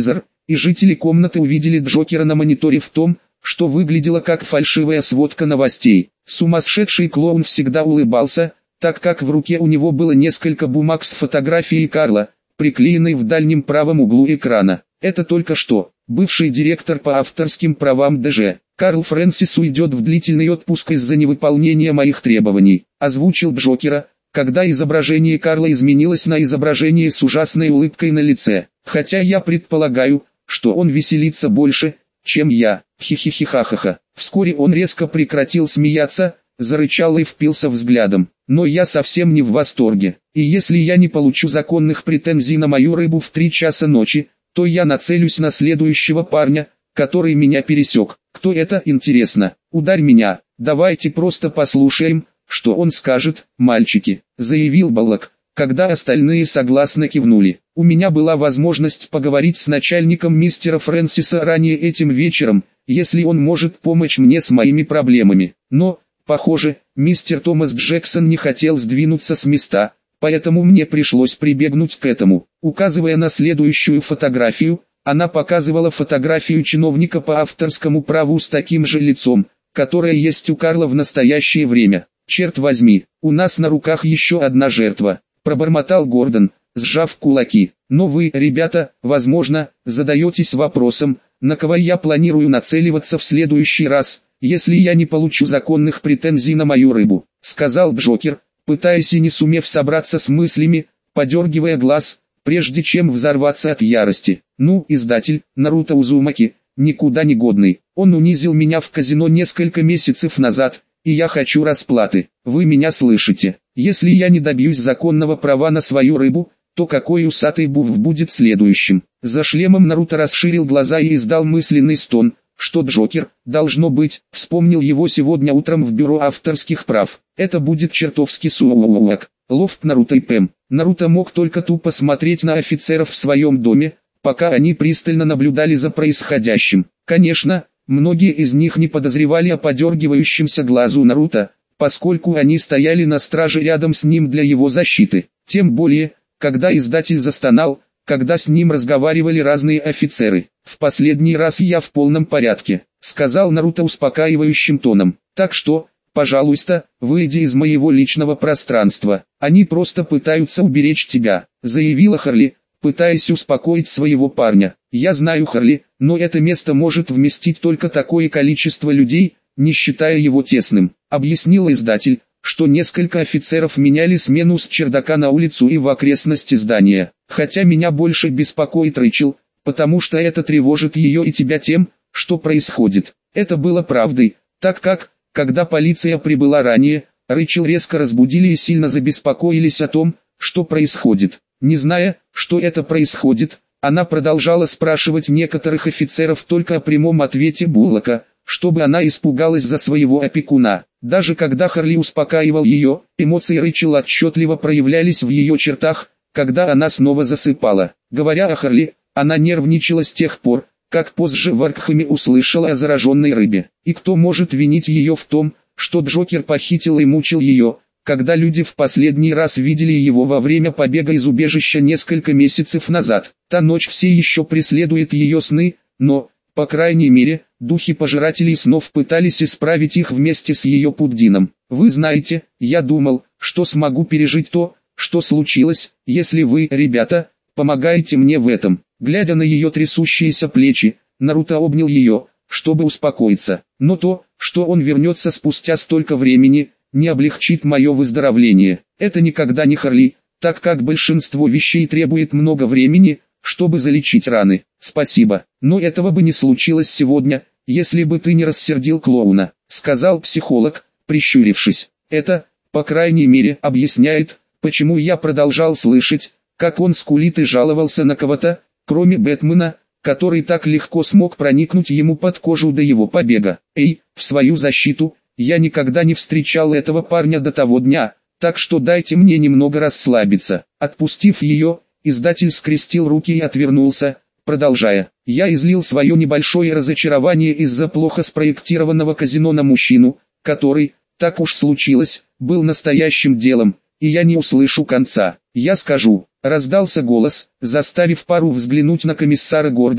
и жители комнаты увидели Джокера на мониторе в том, что выглядело как фальшивая сводка новостей. Сумасшедший клоун всегда улыбался, так как в руке у него было несколько бумаг с фотографией Карла, приклеенной в дальнем правом углу экрана. Это только что бывший директор по авторским правам Дэ Жэ. Карл Фрэнсис уйдет в длительный отпуск из-за невыполнения моих требований. Озвучил Джокера, когда изображение Карла изменилось на изображение с ужасной улыбкой на лице. Хотя я предполагаю, что он веселится больше, чем я. Хи-хи-хи-ха-ха-ха. Вскоре он резко прекратил смеяться, зарычал и впился взглядом. Но я совсем не в восторге. И если я не получу законных претензий на мою рыбу в три часа ночи, то я нацелюсь на следующего парня, который меня пересек. Кто это, интересно? Ударь меня. Давайте просто послушаем, что он скажет, мальчики, заявил Баллок, когда остальные согласно кивнули. У меня была возможность поговорить с начальником мистера Фрэнсиса ранее этим вечером, если он может помочь мне с моими проблемами. Но, похоже, мистер Томас Джексон не хотел сдвинуться с места, поэтому мне пришлось прибегнуть к этому. Указывая на следующую фотографию, она показывала фотографию чиновника по авторскому праву с таким же лицом, которое есть у Карла в настоящее время. «Черт возьми, у нас на руках еще одна жертва», – пробормотал Гордон, сжав кулаки. «Но вы, ребята, возможно, задаетесь вопросом, на кого я планирую нацеливаться в следующий раз, если я не получу законных претензий на мою рыбу», – сказал Джокер, пытаясь и не сумев собраться с мыслями, подергивая глаз, прежде чем взорваться от ярости. «Ну, издатель, Наруто Узумаки, никуда не годный, он унизил меня в казино несколько месяцев назад, и я хочу расплаты. Вы меня слышите? Если я не добьюсь законного права на свою рыбу, то какой усатый був будет следующим?» За шлемом Наруто расширил глаза и издал мысленный стон, что Джокер, должно быть, вспомнил его сегодня утром в бюро авторских прав. Это будет чертовски суак. Лофт Наруто и Пэм. Наруто мог только тупо смотреть на офицеров в своем доме, пока они пристально наблюдали за происходящим. Конечно, многие из них не подозревали о подергивающемся глазу Наруто, поскольку они стояли на страже рядом с ним для его защиты. Тем более, когда издатель застонал, когда с ним разговаривали разные офицеры. «В последний раз я в полном порядке», — сказал Наруто успокаивающим тоном. «Так что, пожалуйста, выйди из моего личного пространства. Они просто пытаются уберечь тебя», — заявила Харли, пытаясь успокоить своего парня. «Я знаю, Харли, но это место может вместить только такое количество людей, не считая его тесным», — объяснил издатель, что несколько офицеров меняли смену с чердака на улицу и в окрестности здания. «Хотя меня больше беспокоит Рэйчел, потому что это тревожит ее и тебя тем, что происходит». Это было правдой, так как, когда полиция прибыла ранее, Рэйчел резко разбудили и сильно забеспокоились о том, что происходит. Не зная, что это происходит, она продолжала спрашивать некоторых офицеров только о прямом ответе Буллока, чтобы она испугалась за своего опекуна. Даже когда Харли успокаивал ее, эмоции Рэйчел отчетливо проявлялись в ее чертах, когда она снова засыпала. Говоря о Харли, она нервничала с тех пор, как позже в Аркхаме услышала о зараженной рыбе. И кто может винить ее в том, что Джокер похитил и мучил ее, когда люди в последний раз видели его во время побега из убежища несколько месяцев назад. Та ночь все еще преследует ее сны, но, по крайней мере, духи пожирателей снов пытались исправить их вместе с ее Пуддином. Вы знаете, я думал, что смогу пережить то, что случилось, если вы, ребята, помогаете мне в этом. Глядя на ее трясущиеся плечи, Наруто обнял ее, чтобы успокоиться. Но то, что он вернется спустя столько времени, не облегчит мое выздоровление. Это никогда не Харли, так как большинство вещей требует много времени, чтобы залечить раны. Спасибо, но этого бы не случилось сегодня, если бы ты не рассердил клоуна, сказал психолог, прищурившись. Это, по крайней мере, объясняет, почему я продолжал слышать, как он скулит и жаловался на кого-то, кроме Бэтмена, который так легко смог проникнуть ему под кожу до его побега. Эй, в свою защиту, я никогда не встречал этого парня до того дня, так что дайте мне немного расслабиться. Отпустив ее, издатель скрестил руки и отвернулся, продолжая. Я излил свое небольшое разочарование из-за плохо спроектированного казино на мужчину, который, так уж случилось, был настоящим делом, и я не услышу конца. Я скажу, раздался голос, заставив пару взглянуть на комиссара Гордона,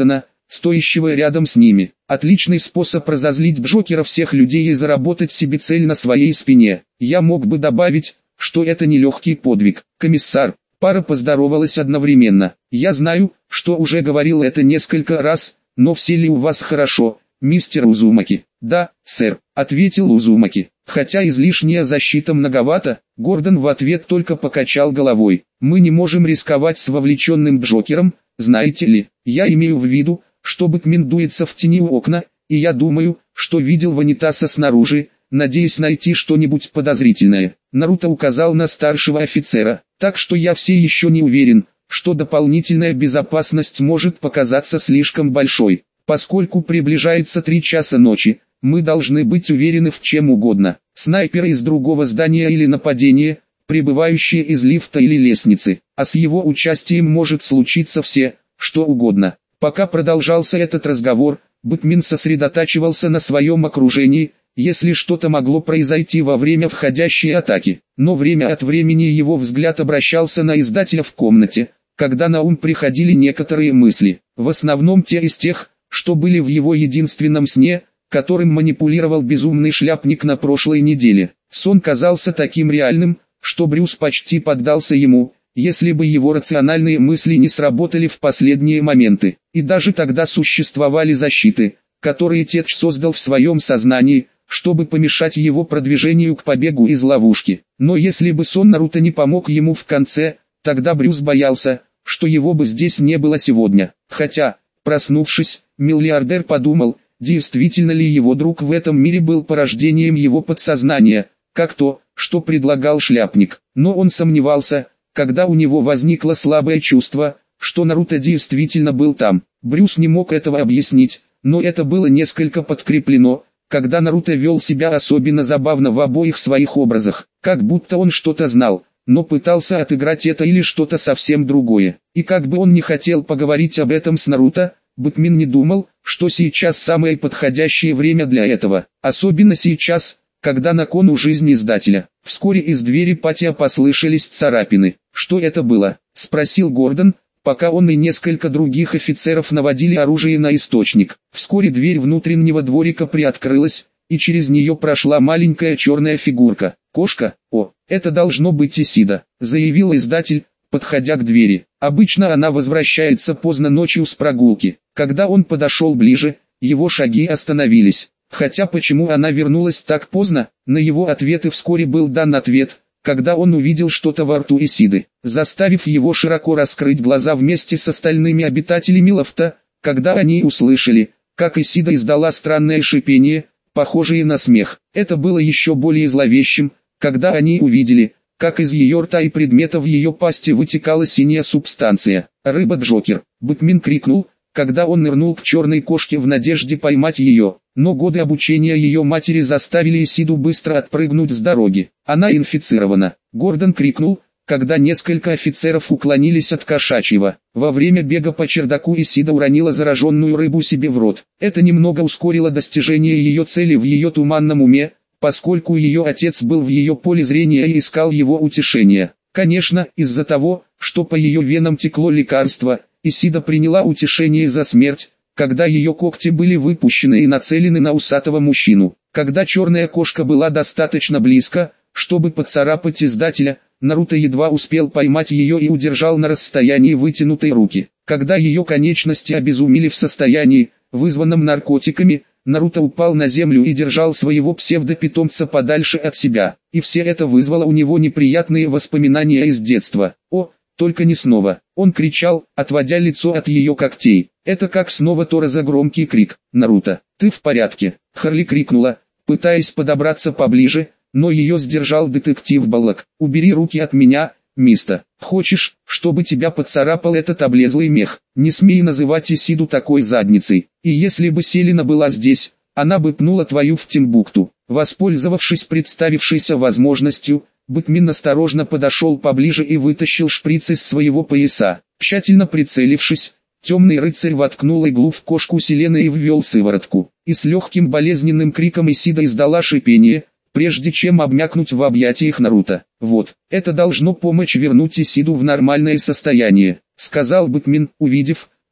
стоящего рядом с ними. Отличный способ разозлить Джокера всех людей и заработать себе цель на своей спине. Я мог бы добавить, что это нелегкий подвиг. Комиссар, пара поздоровалась одновременно. Я знаю, что уже говорил это несколько раз, но все ли у вас хорошо, мистер Узумаки? Да, сэр, ответил Узумаки. Хотя излишняя защита многовато, Гордон в ответ только покачал головой. Мы не можем рисковать с вовлеченным Джокером, знаете ли. Я имею в виду, что Бэтмен дуется в тени у окна, и я думаю, что видел Ванитаса снаружи, надеясь найти что-нибудь подозрительное. Наруто указал на старшего офицера, так что я все еще не уверен, что дополнительная безопасность может показаться слишком большой. Поскольку приближается три часа ночи, мы должны быть уверены в чем угодно. Снайперы из другого здания или нападение, прибывающие из лифта или лестницы, а с его участием может случиться все, что угодно. Пока продолжался этот разговор, Бэтмен сосредотачивался на своем окружении, если что-то могло произойти во время входящей атаки. Но время от времени его взгляд обращался на издателя в комнате, когда на ум приходили некоторые мысли, в основном те из тех, что были в его единственном сне, которым манипулировал безумный шляпник на прошлой неделе. Сон казался таким реальным, что Брюс почти поддался ему, если бы его рациональные мысли не сработали в последние моменты. И даже тогда существовали защиты, которые Тедж создал в своем сознании, чтобы помешать его продвижению к побегу из ловушки. Но если бы сон Наруто не помог ему в конце, тогда Брюс боялся, что его бы здесь не было сегодня. Хотя, проснувшись, миллиардер подумал, действительно ли его друг в этом мире был порождением его подсознания, как то, что предлагал шляпник. Но он сомневался, когда у него возникло слабое чувство, что Наруто действительно был там. Брюс не мог этого объяснить, но это было несколько подкреплено, когда Наруто вел себя особенно забавно в обоих своих образах, как будто он что-то знал, но пытался отыграть это или что-то совсем другое. И как бы он не хотел поговорить об этом с Наруто, Бэтмен не думал, что сейчас самое подходящее время для этого, особенно сейчас, когда на кону жизнь издателя. Вскоре из двери патио послышались царапины. «Что это было?» – спросил Гордон, пока он и несколько других офицеров наводили оружие на источник. Вскоре дверь внутреннего дворика приоткрылась, и через нее прошла маленькая черная фигурка. «Кошка? О, это должно быть Исида», – заявил издатель, подходя к двери. Обычно она возвращается поздно ночью с прогулки. Когда он подошел ближе, его шаги остановились. Хотя почему она вернулась так поздно, на его ответы вскоре был дан ответ, когда он увидел что-то во рту Исиды, заставив его широко раскрыть глаза вместе с остальными обитателями лофта, когда они услышали, как Исида издала странное шипение, похожее на смех. Это было еще более зловещим, когда они увидели, как из ее рта и предмета в ее пасти вытекала синяя субстанция. «Рыба-Джокер!» Бэтмен крикнул, когда он нырнул к черной кошке в надежде поймать ее. Но годы обучения ее матери заставили Исиду быстро отпрыгнуть с дороги. Она инфицирована. Гордон крикнул, когда несколько офицеров уклонились от кошачьего. Во время бега по чердаку Исида уронила зараженную рыбу себе в рот. Это немного ускорило достижение ее цели в ее туманном уме, поскольку ее отец был в ее поле зрения и искал его утешения. Конечно, из-за того, что по ее венам текло лекарство, Исида приняла утешение за смерть, когда ее когти были выпущены и нацелены на усатого мужчину. Когда черная кошка была достаточно близко, чтобы поцарапать издателя, Наруто едва успел поймать ее и удержал на расстоянии вытянутой руки. Когда ее конечности обезумели в состоянии, вызванном наркотиками, Наруто упал на землю и держал своего псевдопитомца подальше от себя. И все это вызвало у него неприятные воспоминания из детства. «О, только не снова!» Он кричал, отводя лицо от ее когтей. Это как снова то разогромкий крик. «Наруто, ты в порядке?» Харли крикнула, пытаясь подобраться поближе, но ее сдержал детектив Баллок. «Убери руки от меня, мистер. Хочешь, чтобы тебя поцарапал этот облезлый мех? Не смей называть Исиду такой задницей. И если бы Селина была здесь, она бы пнула твою в Тимбукту». Воспользовавшись представившейся возможностью, Бэтмен осторожно подошел поближе и вытащил шприц из своего пояса. Тщательно прицелившись, темный рыцарь воткнул иглу в кошку Селены и ввел сыворотку. И с легким болезненным криком Исида издала шипение, прежде чем обмякнуть в объятиях Наруто. «Вот, это должно помочь вернуть Исиду в нормальное состояние», — сказал Бэтмен, увидев,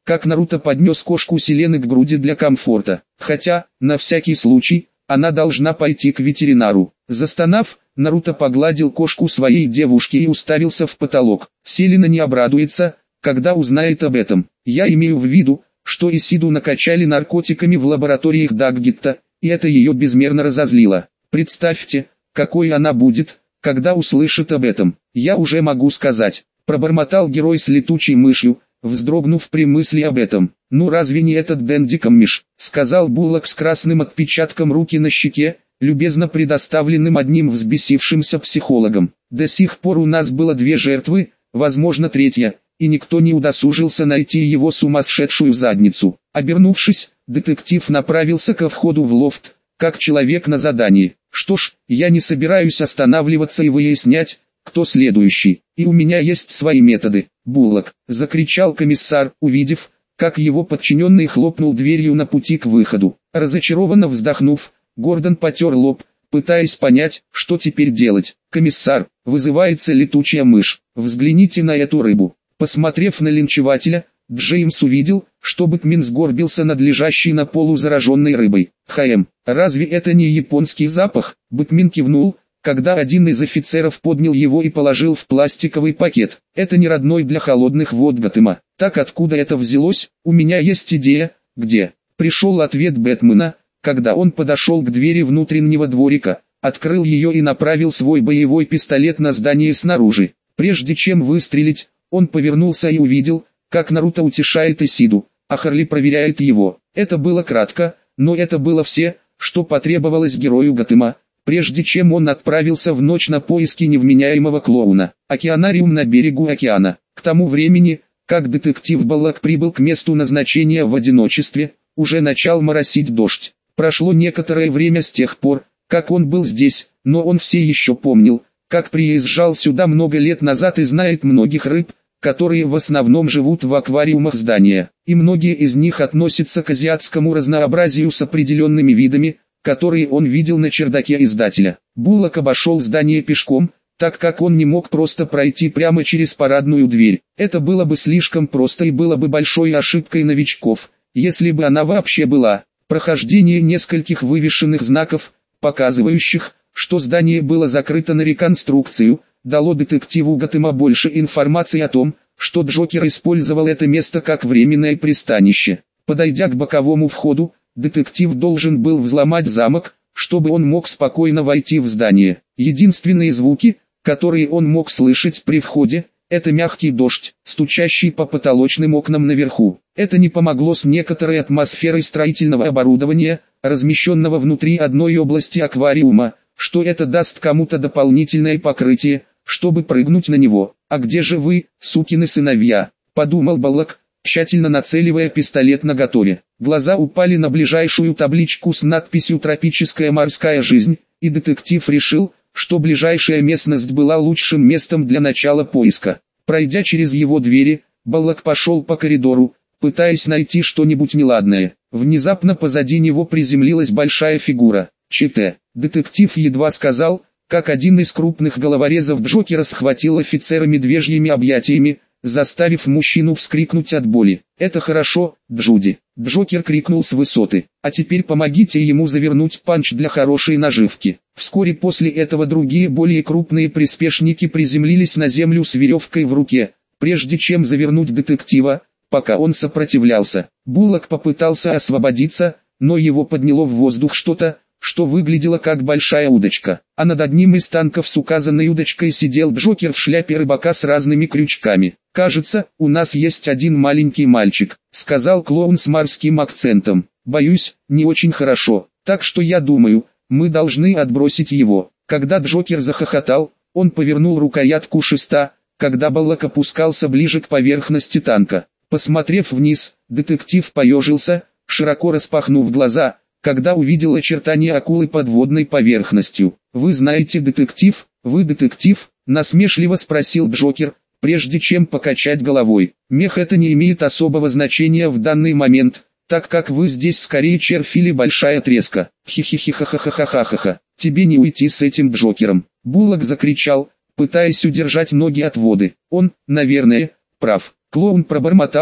как Наруто поднес кошку Селены к груди для комфорта. Хотя, на всякий случай, она должна пойти к ветеринару. Застонав, Наруто погладил кошку своей девушки и уставился в потолок. Селена не обрадуется, когда узнает об этом. Я имею в виду, что Исиду накачали наркотиками в лабораториях Даггетта, и это ее безмерно разозлило. Представьте, какой она будет, когда услышит об этом. Я уже могу сказать, пробормотал герой с летучей мышью, вздрогнув при мысли об этом. «Ну разве не этот Дэнди Каммиш?» — сказал Буллок с красным отпечатком руки на щеке, любезно предоставленным одним взбесившимся психологом. «До сих пор у нас было две жертвы, возможно третья, и никто не удосужился найти его сумасшедшую задницу». Обернувшись, детектив направился ко входу в лофт, как человек на задании. «Что ж, я не собираюсь останавливаться и выяснять, кто следующий, и у меня есть свои методы». «Буллок!» — закричал комиссар, увидев, как его подчиненный хлопнул дверью на пути к выходу. Разочарованно вздохнув, Гордон потер лоб, пытаясь понять, что теперь делать. «Комиссар, вызывается летучая мышь, взгляните на эту рыбу». Посмотрев на линчевателя, Джеймс увидел, что Бэтмен сгорбился над лежащей на полу зараженной рыбой. «Хэм, разве это не японский запах?» Бэтмен кивнул, когда один из офицеров поднял его и положил в пластиковый пакет. «Это не родной для холодных вод Готэма. Так откуда это взялось? У меня есть идея, где?» Пришел ответ Бэтмена, когда он подошел к двери внутреннего дворика, открыл ее и направил свой боевой пистолет на здание снаружи. Прежде чем выстрелить, он повернулся и увидел, как Наруто утешает Исиду, а Харли проверяет его. Это было кратко, но это было все, что потребовалось герою Готэма, прежде чем он отправился в ночь на поиски невменяемого клоуна. Океанариум на берегу океана. К тому времени, как детектив Баллок прибыл к месту назначения в одиночестве, уже начал моросить дождь. Прошло некоторое время с тех пор, как он был здесь, но он все еще помнил, как приезжал сюда много лет назад и знает многих рыб, которые в основном живут в аквариумах здания, и многие из них относятся к азиатскому разнообразию с определенными видами, которые он видел на чердаке издателя. Буллок обошел здание пешком, так как он не мог просто пройти прямо через парадную дверь. Это было бы слишком просто и было бы большой ошибкой новичков, если бы она вообще была. Прохождение нескольких вывешенных знаков, показывающих, что здание было закрыто на реконструкцию, дало детективу Готэма больше информации о том, что Джокер использовал это место как временное пристанище. Подойдя к боковому входу, детектив должен был взломать замок, чтобы он мог спокойно войти в здание. Единственные звуки, которые он мог слышать при входе, это мягкий дождь, стучащий по потолочным окнам наверху. Это не помогло с некоторой атмосферой строительного оборудования, размещенного внутри одной области аквариума, что это даст кому-то дополнительное покрытие, чтобы прыгнуть на него. «А где же вы, сукины сыновья?» – подумал Баллок, тщательно нацеливая пистолет наготове. Глаза упали на ближайшую табличку с надписью «Тропическая морская жизнь», и детектив решил, что ближайшая местность была лучшим местом для начала поиска. Пройдя через его двери, Баллок пошел по коридору, пытаясь найти что-нибудь неладное. Внезапно позади него приземлилась большая фигура. ЧТ. Детектив едва сказал, как один из крупных головорезов Джокера схватил офицера медвежьими объятиями, заставив мужчину вскрикнуть от боли. «Это хорошо, Джуди!» Джокер крикнул с высоты. «А теперь помогите ему завернуть панч для хорошей наживки». Вскоре после этого другие более крупные приспешники приземлились на землю с веревкой в руке, прежде чем завернуть детектива, пока он сопротивлялся. Буллок попытался освободиться, но его подняло в воздух что-то, что выглядело как большая удочка, а над одним из танков с указанной удочкой сидел Джокер в шляпе рыбака с разными крючками. «Кажется, у нас есть один маленький мальчик», — сказал клоун с морским акцентом. «Боюсь, не очень хорошо, так что я думаю, мы должны отбросить его». Когда Джокер захохотал, он повернул рукоятку шеста, когда Баллок опускался ближе к поверхности танка. Посмотрев вниз, детектив поежился, широко распахнув глаза, когда увидел очертания акулы под водной поверхностью. «Вы знаете, детектив, вы детектив?» — насмешливо спросил Джокер, прежде чем покачать головой. «Мех это не имеет особого значения в данный момент, так как вы здесь скорее червь или большая треска. Хи-хи-хи-ха-ха-ха-ха-ха-ха. Тебе не уйти с этим Джокером!» Буллок закричал, пытаясь удержать ноги от воды. Он, наверное, прав. Клоун пробормотал,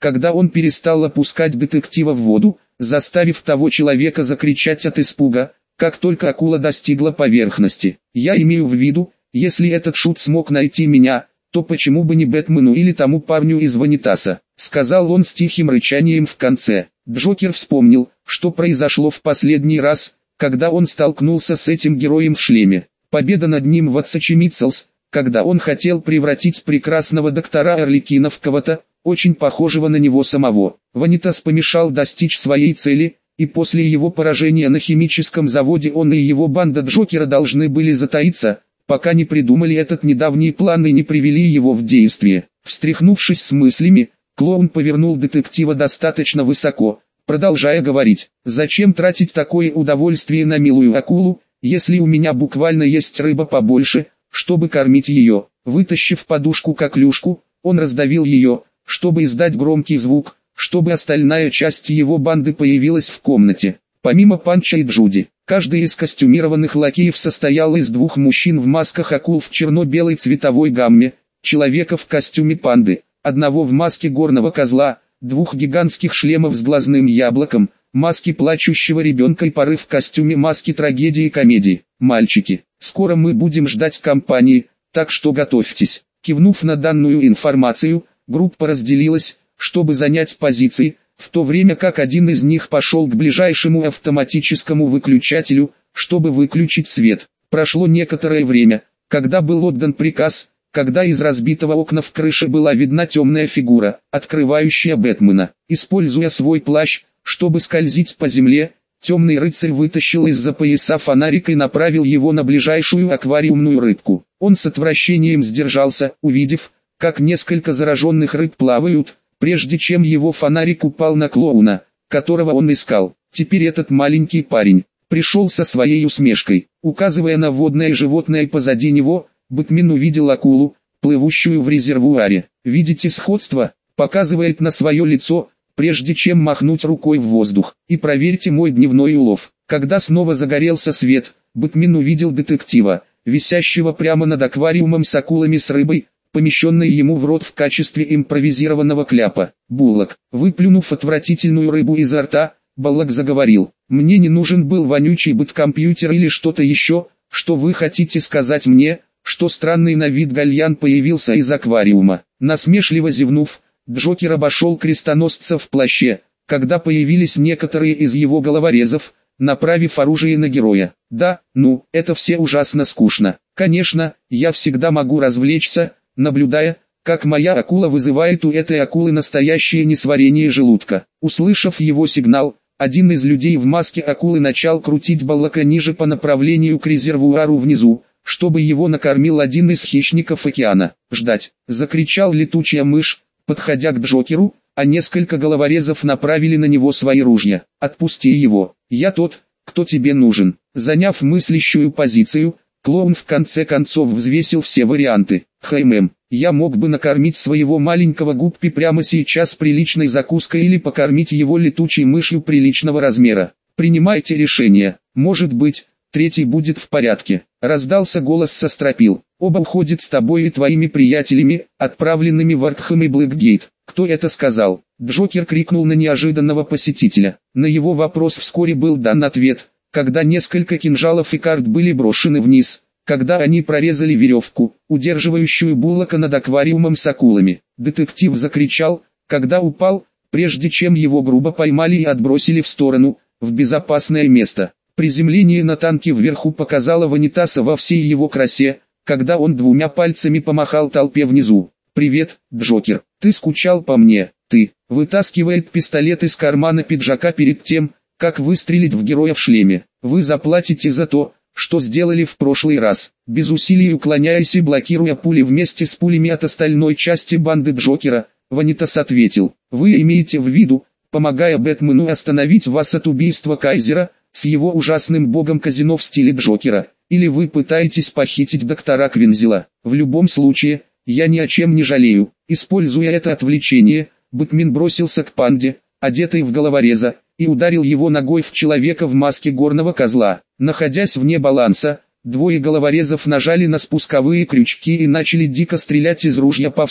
когда он перестал опускать детектива в воду, заставив того человека закричать от испуга, как только акула достигла поверхности. «Я имею в виду, если этот шут смог найти меня, то почему бы не Бэтмену или тому парню из Ванитаса», — сказал он с тихим рычанием в конце. Джокер вспомнил, что произошло в последний раз, когда он столкнулся с этим героем в шлеме. Победа над ним в Атсачимитсалс, когда он хотел превратить прекрасного доктора Арлекина в кого-то, очень похожего на него самого. Ванитас помешал достичь своей цели, и после его поражения на химическом заводе он и его банда Джокера должны были затаиться, пока не придумали этот недавний план и не привели его в действие. Встряхнувшись с мыслями, клоун повернул детектива достаточно высоко, продолжая говорить: «Зачем тратить такое удовольствие на милую акулу, если у меня буквально есть рыба побольше, чтобы кормить ее?» Вытащив подушку как клюшку, он раздавил ее, чтобы издать громкий звук, чтобы остальная часть его банды появилась в комнате. Помимо Панча и Джуди, каждый из костюмированных лакеев состоял из двух мужчин в масках акул в черно-белой цветовой гамме, человека в костюме панды, одного в маске горного козла, двух гигантских шлемов с глазным яблоком, маски плачущего ребенка и пары в костюме маски трагедии и комедии. «Мальчики, скоро мы будем ждать компании, так что готовьтесь». Кивнув на данную информацию, группа разделилась, чтобы занять позиции, в то время как один из них пошел к ближайшему автоматическому выключателю, чтобы выключить свет. Прошло некоторое время, когда был отдан приказ, когда из разбитого окна в крыше была видна темная фигура, открывающая Бэтмена. Используя свой плащ, чтобы скользить по земле, темный рыцарь вытащил из-за пояса фонарик и направил его на ближайшую аквариумную рыбку. Он с отвращением сдержался, увидев, как несколько зараженных рыб плавают, прежде чем его фонарик упал на клоуна, которого он искал. Теперь этот маленький парень пришел со своей усмешкой. Указывая на водное животное позади него, Бэтмен увидел акулу, плывущую в резервуаре. «Видите сходство?» — показывает на свое лицо, прежде чем махнуть рукой в воздух. «И проверьте мой дневной улов». Когда снова загорелся свет, Бэтмен увидел детектива, висящего прямо над аквариумом с акулами с рыбой, помещенной ему в рот в качестве импровизированного кляпа. Буллок, выплюнув отвратительную рыбу изо рта, Буллок заговорил: «Мне не нужен был вонючий бэткомпьютер или что-то еще, что вы хотите сказать мне, что странный на вид гальян появился из аквариума». Насмешливо зевнув, Джокер обошел крестоносца в плаще, когда появились некоторые из его головорезов, направив оружие на героя. «Да, ну, это все ужасно скучно. Конечно, я всегда могу развлечься, наблюдая, как моя акула вызывает у этой акулы настоящее несварение желудка». Услышав его сигнал, один из людей в маске акулы начал крутить Буллока ниже по направлению к резервуару внизу, чтобы его накормил один из хищников океана. «Ждать!» — закричал летучая мышь, подходя к Джокеру, а несколько головорезов направили на него свои ружья. «Отпусти его, я тот, кто тебе нужен». Заняв мыслящую позицию, клоун в конце концов взвесил все варианты. «Хэм, я мог бы накормить своего маленького гуппи прямо сейчас приличной закуской или покормить его летучей мышью приличного размера. Принимайте решение, может быть, третий будет в порядке». Раздался голос со стропил. «Оба уходят с тобой и твоими приятелями, отправленными в Аркхэм и Блэкгейт». «Кто это сказал?» Джокер крикнул на неожиданного посетителя. На его вопрос вскоре был дан ответ, когда несколько кинжалов и карт были брошены вниз, когда они прорезали веревку, удерживающую Буллока над аквариумом с акулами. Детектив закричал, когда упал, прежде чем его грубо поймали и отбросили в сторону, в безопасное место. Приземление на танке вверху показало Ванитаса во всей его красе, когда он двумя пальцами помахал толпе внизу. «Привет, Джокер, ты скучал по мне?» «Ты», вытаскивает пистолет из кармана пиджака перед тем, как выстрелить в героя в шлеме. «Вы заплатите за то, что сделали в прошлый раз». Без усилий уклоняясь и блокируя пули вместе с пулями от остальной части банды Джокера, Ванитас ответил: «Вы имеете в виду, помогая Бэтмену остановить вас от убийства Кайзера, с его ужасным богом казино в стиле Джокера, или вы пытаетесь похитить доктора Квинзела? В любом случае, я ни о чем не жалею». Используя это отвлечение, Бэтмен бросился к панде, одетой в головореза, и ударил его ногой в человека в маске горного козла. Находясь вне баланса, двое головорезов нажали на спусковые крючки и начали дико стрелять из ружья повсюду.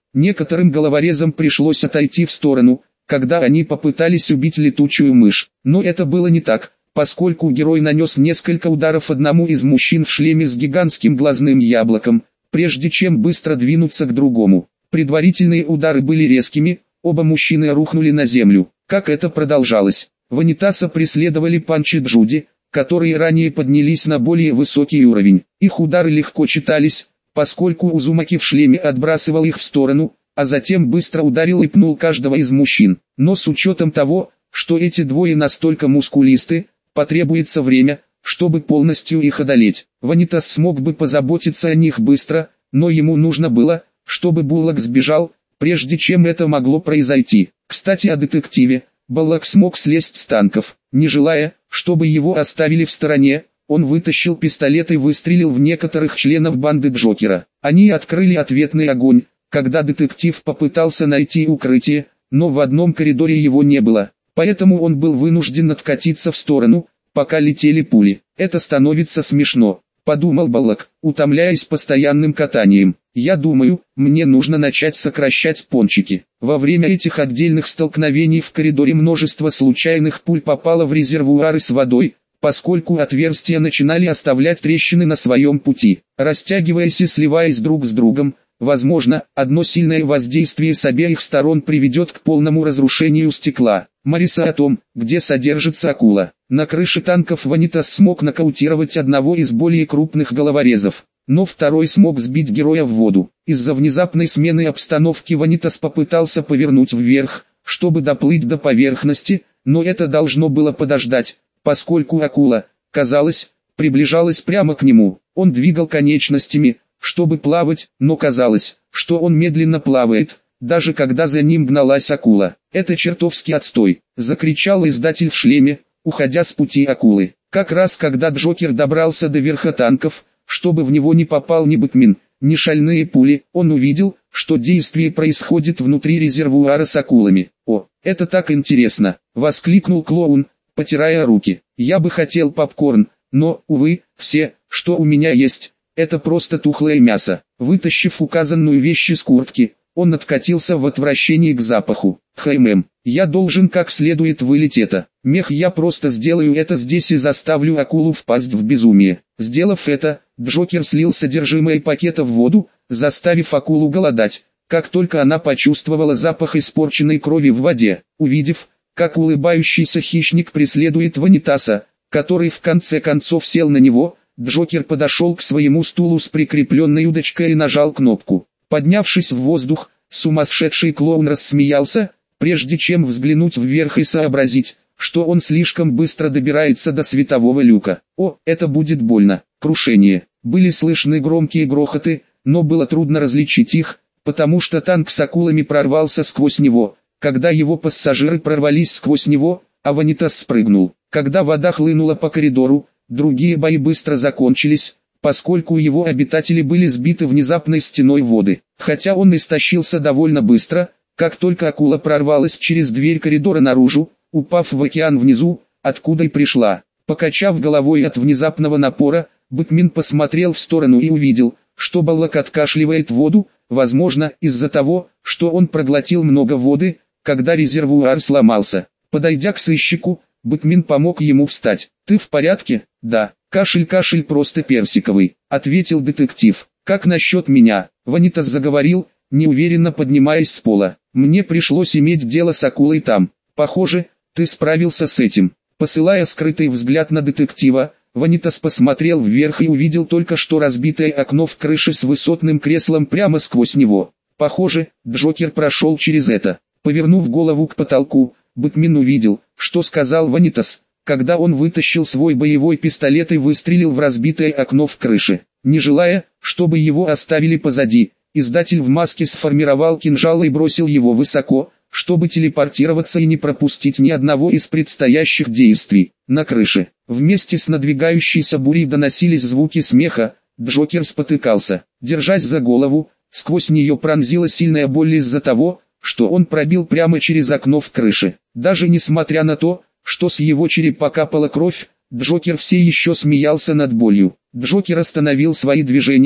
Некоторым головорезам пришлось отойти в сторону, когда они попытались убить летучую мышь. Но это было не так, поскольку герой нанес несколько ударов одному из мужчин в шлеме с гигантским глазным яблоком, прежде чем быстро двинуться к другому. Предварительные удары были резкими, оба мужчины рухнули на землю. Как это продолжалось? Ванитаса преследовали Панчи Джуди, которые ранее поднялись на более высокий уровень. Их удары легко читались, поскольку Узумаки в шлеме отбрасывал их в сторону, а затем быстро ударил и пнул каждого из мужчин. Но с учетом того, что эти двое настолько мускулисты, потребуется время, чтобы полностью их одолеть. Ванитас смог бы позаботиться о них быстро, но ему нужно было, чтобы Буллок сбежал, прежде чем это могло произойти. Кстати, о детективе. Буллок смог слезть с танков. Не желая, чтобы его оставили в стороне, он вытащил пистолет и выстрелил в некоторых членов банды Джокера. Они открыли ответный огонь, когда детектив попытался найти укрытие, но в одном коридоре его не было. Поэтому он был вынужден откатиться в сторону, пока летели пули. Это становится смешно, подумал Буллок, утомляясь постоянным катанием. Я думаю, мне нужно начать сокращать пончики. Во время этих отдельных столкновений в коридоре множество случайных пуль попало в резервуары с водой, поскольку отверстия начинали оставлять трещины на своем пути, растягиваясь и сливаясь друг с другом. Возможно, одно сильное воздействие с обеих сторон приведет к полному разрушению стекла. Мариса о том, где содержится акула. На крыше танков Ванитас смог нокаутировать одного из более крупных головорезов, но второй смог сбить героя в воду. Из-за внезапной смены обстановки Ванитас попытался повернуть вверх, чтобы доплыть до поверхности, но это должно было подождать, поскольку акула, казалось, приближалась прямо к нему. Он двигал конечностями, чтобы плавать, но казалось, что он медленно плавает, даже когда за ним гналась акула. «Это чертовски отстой!» — закричал издатель в шлеме, уходя с пути акулы. Как раз когда Джокер добрался до верха танков, чтобы в него не попал ни Бэтмен, ни шальные пули, он увидел, что действие происходит внутри резервуара с акулами. «О, это так интересно!» — воскликнул клоун, потирая руки. «Я бы хотел попкорн, но, увы, все, что у меня есть, это просто тухлое мясо». Вытащив указанную вещь из куртки, он откатился в отвращении к запаху. «Хэймэм, я должен как следует вылить это. Мех, я просто сделаю это здесь и заставлю акулу впасть в безумие». Сделав это, Джокер слил содержимое пакета в воду, заставив акулу голодать, как только она почувствовала запах испорченной крови в воде. Увидев, как улыбающийся хищник преследует Ванитаса, который в конце концов сел на него, Джокер подошел к своему стулу с прикрепленной удочкой и нажал кнопку. Поднявшись в воздух, сумасшедший клоун рассмеялся, прежде чем взглянуть вверх и сообразить, что он слишком быстро добирается до светового люка. «О, это будет больно!» Крушение. Были слышны громкие грохоты, но было трудно различить их, потому что танк с акулами прорвался сквозь него, когда его пассажиры прорвались сквозь него, а Ванитас спрыгнул. Когда вода хлынула по коридору, другие бои быстро закончились, поскольку его обитатели были сбиты внезапной стеной воды. Хотя он истощился довольно быстро, как только акула прорвалась через дверь коридора наружу, упав в океан внизу, откуда и пришла. Покачав головой от внезапного напора, Бэтмен посмотрел в сторону и увидел, что Буллок откашливает воду, возможно, из-за того, что он проглотил много воды, когда резервуар сломался. Подойдя к сыщику, Бэтмен помог ему встать. «Ты в порядке?» «Да, кашель-кашель просто персиковый», — ответил детектив. «Как насчет меня?» Ванитас заговорил, неуверенно поднимаясь с пола. «Мне пришлось иметь дело с акулой там. Похоже, ты справился с этим». Посылая скрытый взгляд на детектива, Ванитас посмотрел вверх и увидел только что разбитое окно в крыше с высотным креслом прямо сквозь него. Похоже, Джокер прошел через это. Повернув голову к потолку, Бэтмен увидел, что сказал Ванитас, когда он вытащил свой боевой пистолет и выстрелил в разбитое окно в крыше. Не желая, чтобы его оставили позади, издатель в маске сформировал кинжал и бросил его высоко, чтобы телепортироваться и не пропустить ни одного из предстоящих действий. На крыше, вместе с надвигающейся бурей доносились звуки смеха. Джокер спотыкался, держась за голову, сквозь нее пронзила сильная боль из-за того, что он пробил прямо через окно в крыше. Даже несмотря на то, что с его черепа капала кровь, Джокер все еще смеялся над болью. Джокер остановил свои движения,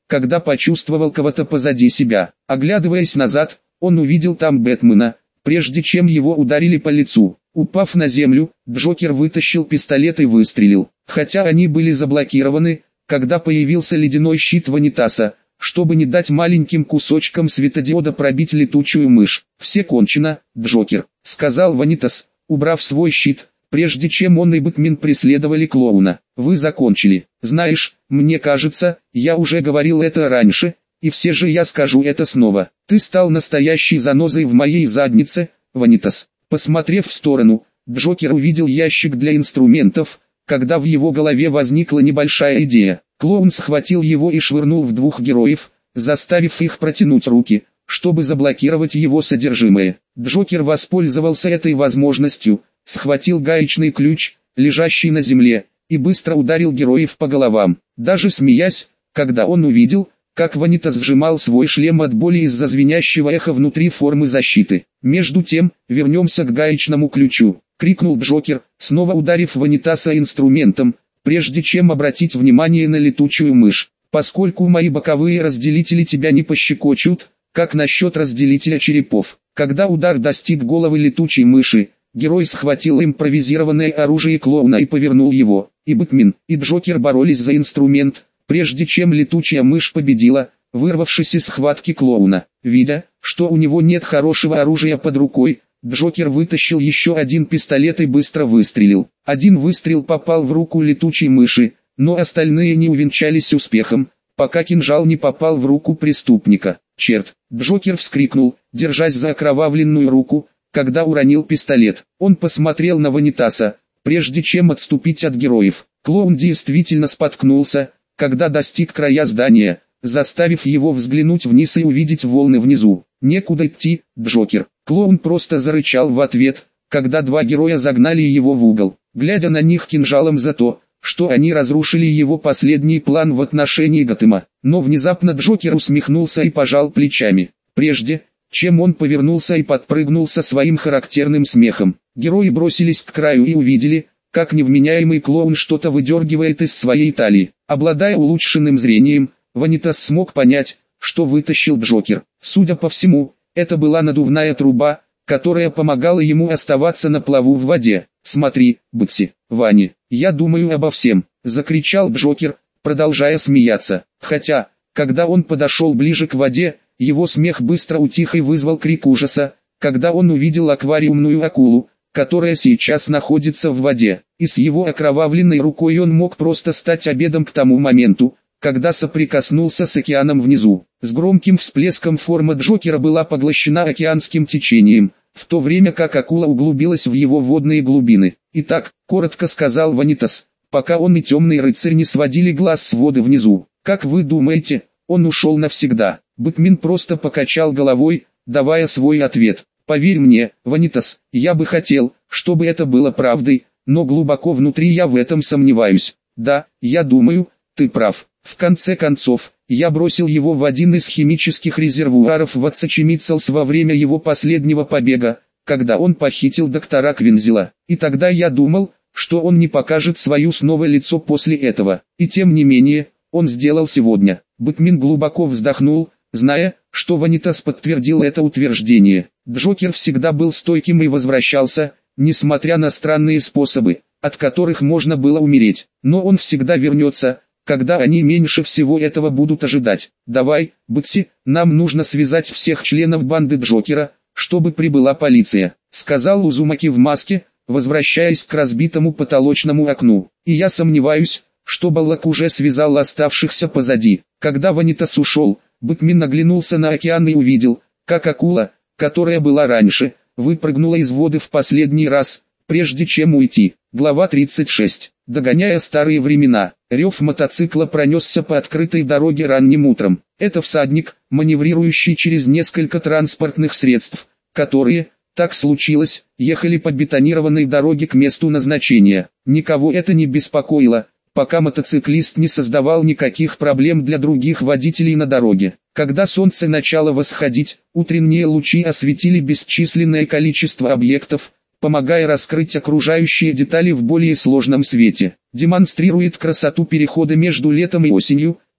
когда почувствовал кого-то позади себя. Оглядываясь назад, он увидел там Бэтмена, прежде чем его ударили по лицу. Упав на землю, Джокер вытащил пистолет и выстрелил. Хотя они были заблокированы, когда появился ледяной щит Ванитаса, чтобы не дать маленьким кусочкам светодиода пробить летучую мышь. «Все кончено, Джокер», — сказал Ванитас, убрав свой щит, прежде чем он и Бэтмен преследовали клоуна. «Вы закончили. Знаешь, мне кажется, я уже говорил это раньше, и все же я скажу это снова. Ты стал настоящей занозой в моей заднице, Ванитас». Посмотрев в сторону, Джокер увидел ящик для инструментов, когда в его голове возникла небольшая идея. Клоун схватил его и швырнул в двух героев, заставив их протянуть руки, чтобы заблокировать его содержимое. Джокер воспользовался этой возможностью, схватил гаечный ключ, лежащий на земле, и быстро ударил героев по головам. Даже смеясь, когда он увидел, как Ванитас сжимал свой шлем от боли из-за звенящего эха внутри формы защиты. «Между тем, вернемся к гаечному ключу», — крикнул Джокер, снова ударив Ванитаса инструментом, прежде чем обратить внимание на летучую мышь. «Поскольку мои боковые разделители тебя не пощекочут, как насчет разделителя черепов?» Когда удар достиг головы летучей мыши, герой схватил импровизированное оружие клоуна и повернул его. И Бэтмен, и Джокер боролись за инструмент, прежде чем летучая мышь победила, вырвавшись из схватки клоуна. Видя, что у него нет хорошего оружия под рукой, Джокер вытащил еще один пистолет и быстро выстрелил. Один выстрел попал в руку летучей мыши, но остальные не увенчались успехом, пока кинжал не попал в руку преступника. «Черт!» Джокер вскрикнул, держась за окровавленную руку, когда уронил пистолет. Он посмотрел на Ванитаса, прежде чем отступить от героев. Клоун действительно споткнулся, когда достиг края здания, заставив его взглянуть вниз и увидеть волны внизу. «Некуда идти, Джокер!» Клоун просто зарычал в ответ, когда два героя загнали его в угол, глядя на них кинжалом за то, что они разрушили его последний план в отношении Готэма. Но внезапно Джокер усмехнулся и пожал плечами. Прежде, чем он повернулся и подпрыгнул со своим характерным смехом, герои бросились к краю и увидели, как невменяемый клоун что-то выдергивает из своей талии. Обладая улучшенным зрением, Ванитас смог понять, что вытащил Джокер. Судя по всему, это была надувная труба, которая помогала ему оставаться на плаву в воде. «Смотри, Бэтси, Ванни, я думаю обо всем», — закричал Джокер, продолжая смеяться. Хотя, когда он подошел ближе к воде, его смех быстро утих и вызвал крик ужаса, когда он увидел аквариумную акулу, которая сейчас находится в воде, и с его окровавленной рукой он мог просто стать обедом к тому моменту, когда соприкоснулся с океаном внизу. С громким всплеском форма Джокера была поглощена океанским течением, в то время как акула углубилась в его водные глубины. «Итак», — коротко сказал Ванитас, пока он и Темный Рыцарь не сводили глаз с воды внизу. «Как вы думаете, он ушел навсегда?» Бэтмен просто покачал головой, давая свой ответ. «Поверь мне, Ванитас, я бы хотел, чтобы это было правдой, но глубоко внутри я в этом сомневаюсь. Да, я думаю, ты прав. В конце концов, я бросил его в один из химических резервуаров в Ацачемитсалс во время его последнего побега, когда он похитил доктора Квинзела. И тогда я думал, что он не покажет свое снова лицо после этого. И тем не менее, он сделал сегодня». Бэтмен глубоко вздохнул, зная, что Ванитас подтвердил это утверждение. Джокер всегда был стойким и возвращался, несмотря на странные способы, от которых можно было умереть. Но он всегда вернется, когда они меньше всего этого будут ожидать. «Давай, Бэтси, нам нужно связать всех членов банды Джокера, чтобы прибыла полиция», — сказал Узумаки в маске, возвращаясь к разбитому потолочному окну. «И я сомневаюсь, что Баллак уже связал оставшихся позади». Когда Ванитас ушел, Бэтмен оглянулся на океан и увидел, как акула, которая была раньше, выпрыгнула из воды в последний раз, прежде чем уйти. Глава тридцать шесть. Догоняя старые времена, рев мотоцикла пронесся по открытой дороге ранним утром. Это всадник, маневрирующий через несколько транспортных средств, которые, так случилось, ехали по бетонированной дороге к месту назначения. Никого это не беспокоило, пока мотоциклист не создавал никаких проблем для других водителей на дороге. Когда солнце начало восходить, утренние лучи осветили бесчисленное количество объектов, помогая раскрыть окружающие детали в более сложном свете. Демонстрирует красоту перехода между летом и осенью,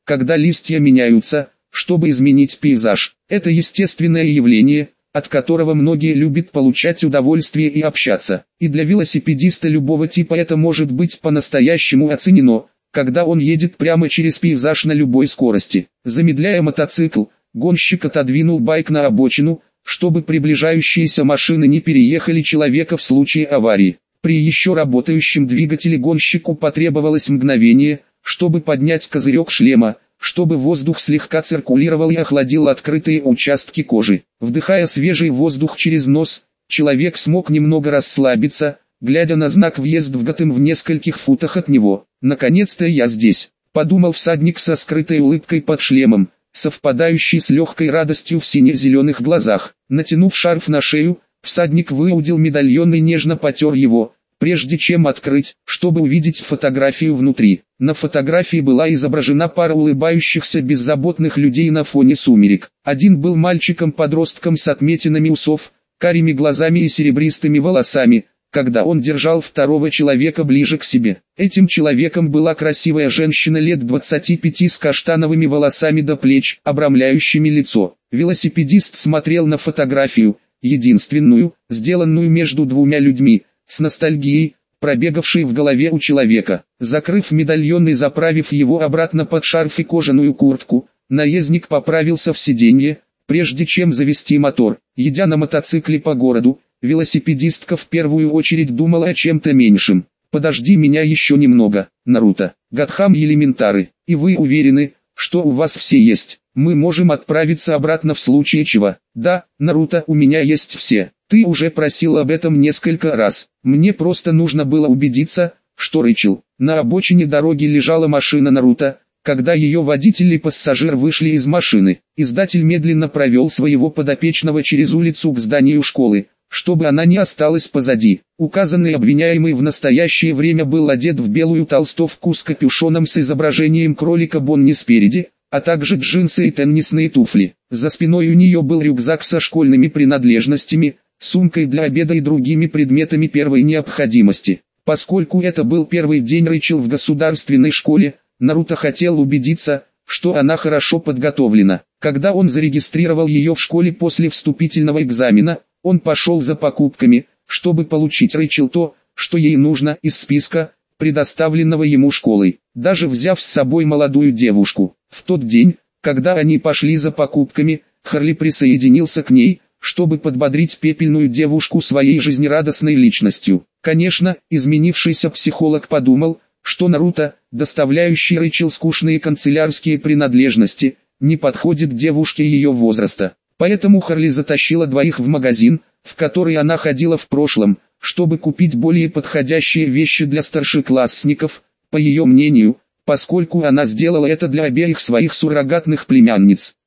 когда листья меняются, чтобы изменить пейзаж. Это естественное явление, от которого многие любят получать удовольствие и общаться. И для велосипедиста любого типа это может быть по-настоящему оценено, когда он едет прямо через пейзаж на любой скорости. Замедляя мотоцикл, гонщик отодвинул байк на обочину, чтобы приближающиеся машины не переехали человека в случае аварии. При еще работающем двигателе гонщику потребовалось мгновение, чтобы поднять козырек шлема, чтобы воздух слегка циркулировал и охладил открытые участки кожи. Вдыхая свежий воздух через нос, человек смог немного расслабиться, глядя на знак «Въезд в Готэм» в нескольких футах от него. «Наконец-то я здесь», — подумал всадник со скрытой улыбкой под шлемом, совпадающей с легкой радостью в сине-зеленых глазах. Натянув шарф на шею, всадник выудил медальон и нежно потер его, прежде чем открыть, чтобы увидеть фотографию внутри. На фотографии была изображена пара улыбающихся беззаботных людей на фоне сумерек. Один был мальчиком-подростком с отметинами усов, карими глазами и серебристыми волосами, когда он держал второго человека ближе к себе. Этим человеком была красивая женщина лет двадцати пяти с каштановыми волосами до плеч, обрамляющими лицо. Велосипедист смотрел на фотографию, единственную, сделанную между двумя людьми, с ностальгией, пробегавшей в голове у человека. Закрыв медальон и заправив его обратно под шарф и кожаную куртку, наездник поправился в сиденье, прежде чем завести мотор. Едя на мотоцикле по городу, велосипедистка в первую очередь думала о чем-то меньшем. «Подожди меня еще немного, Наруто, Годхам элементары, и вы уверены, что у вас все есть? Мы можем отправиться обратно в случае чего». «Да, Наруто, у меня есть все. Ты уже просил об этом несколько раз. Мне просто нужно было убедиться, что Рэйчел». На обочине дороги лежала машина Наруто, когда ее водитель и пассажир вышли из машины. Издатель медленно провел своего подопечного через улицу к зданию школы, чтобы она не осталась позади. Указанный обвиняемый в настоящее время был одет в белую толстовку с капюшоном с изображением кролика Бонни спереди, а также джинсы и теннисные туфли. За спиной у нее был рюкзак со школьными принадлежностями, сумкой для обеда и другими предметами первой необходимости. Поскольку это был первый день Рэйчел в государственной школе, Наруто хотел убедиться, что она хорошо подготовлена. Когда он зарегистрировал ее в школе после вступительного экзамена, он пошел за покупками, чтобы получить Рэйчел то, что ей нужно из списка, предоставленного ему школой, даже взяв с собой молодую девушку. В тот день, когда они пошли за покупками, Харли присоединился к ней, чтобы подбодрить пепельную девушку своей жизнерадостной личностью. Конечно, изменившийся психолог подумал, что Наруто, доставляющий Рэйчел скучные канцелярские принадлежности, не подходит к девушке ее возраста. Поэтому Харли затащила двоих в магазин, в который она ходила в прошлом, чтобы купить более подходящие вещи для старшеклассников, по ее мнению, поскольку она сделала это для обеих своих суррогатных племянниц.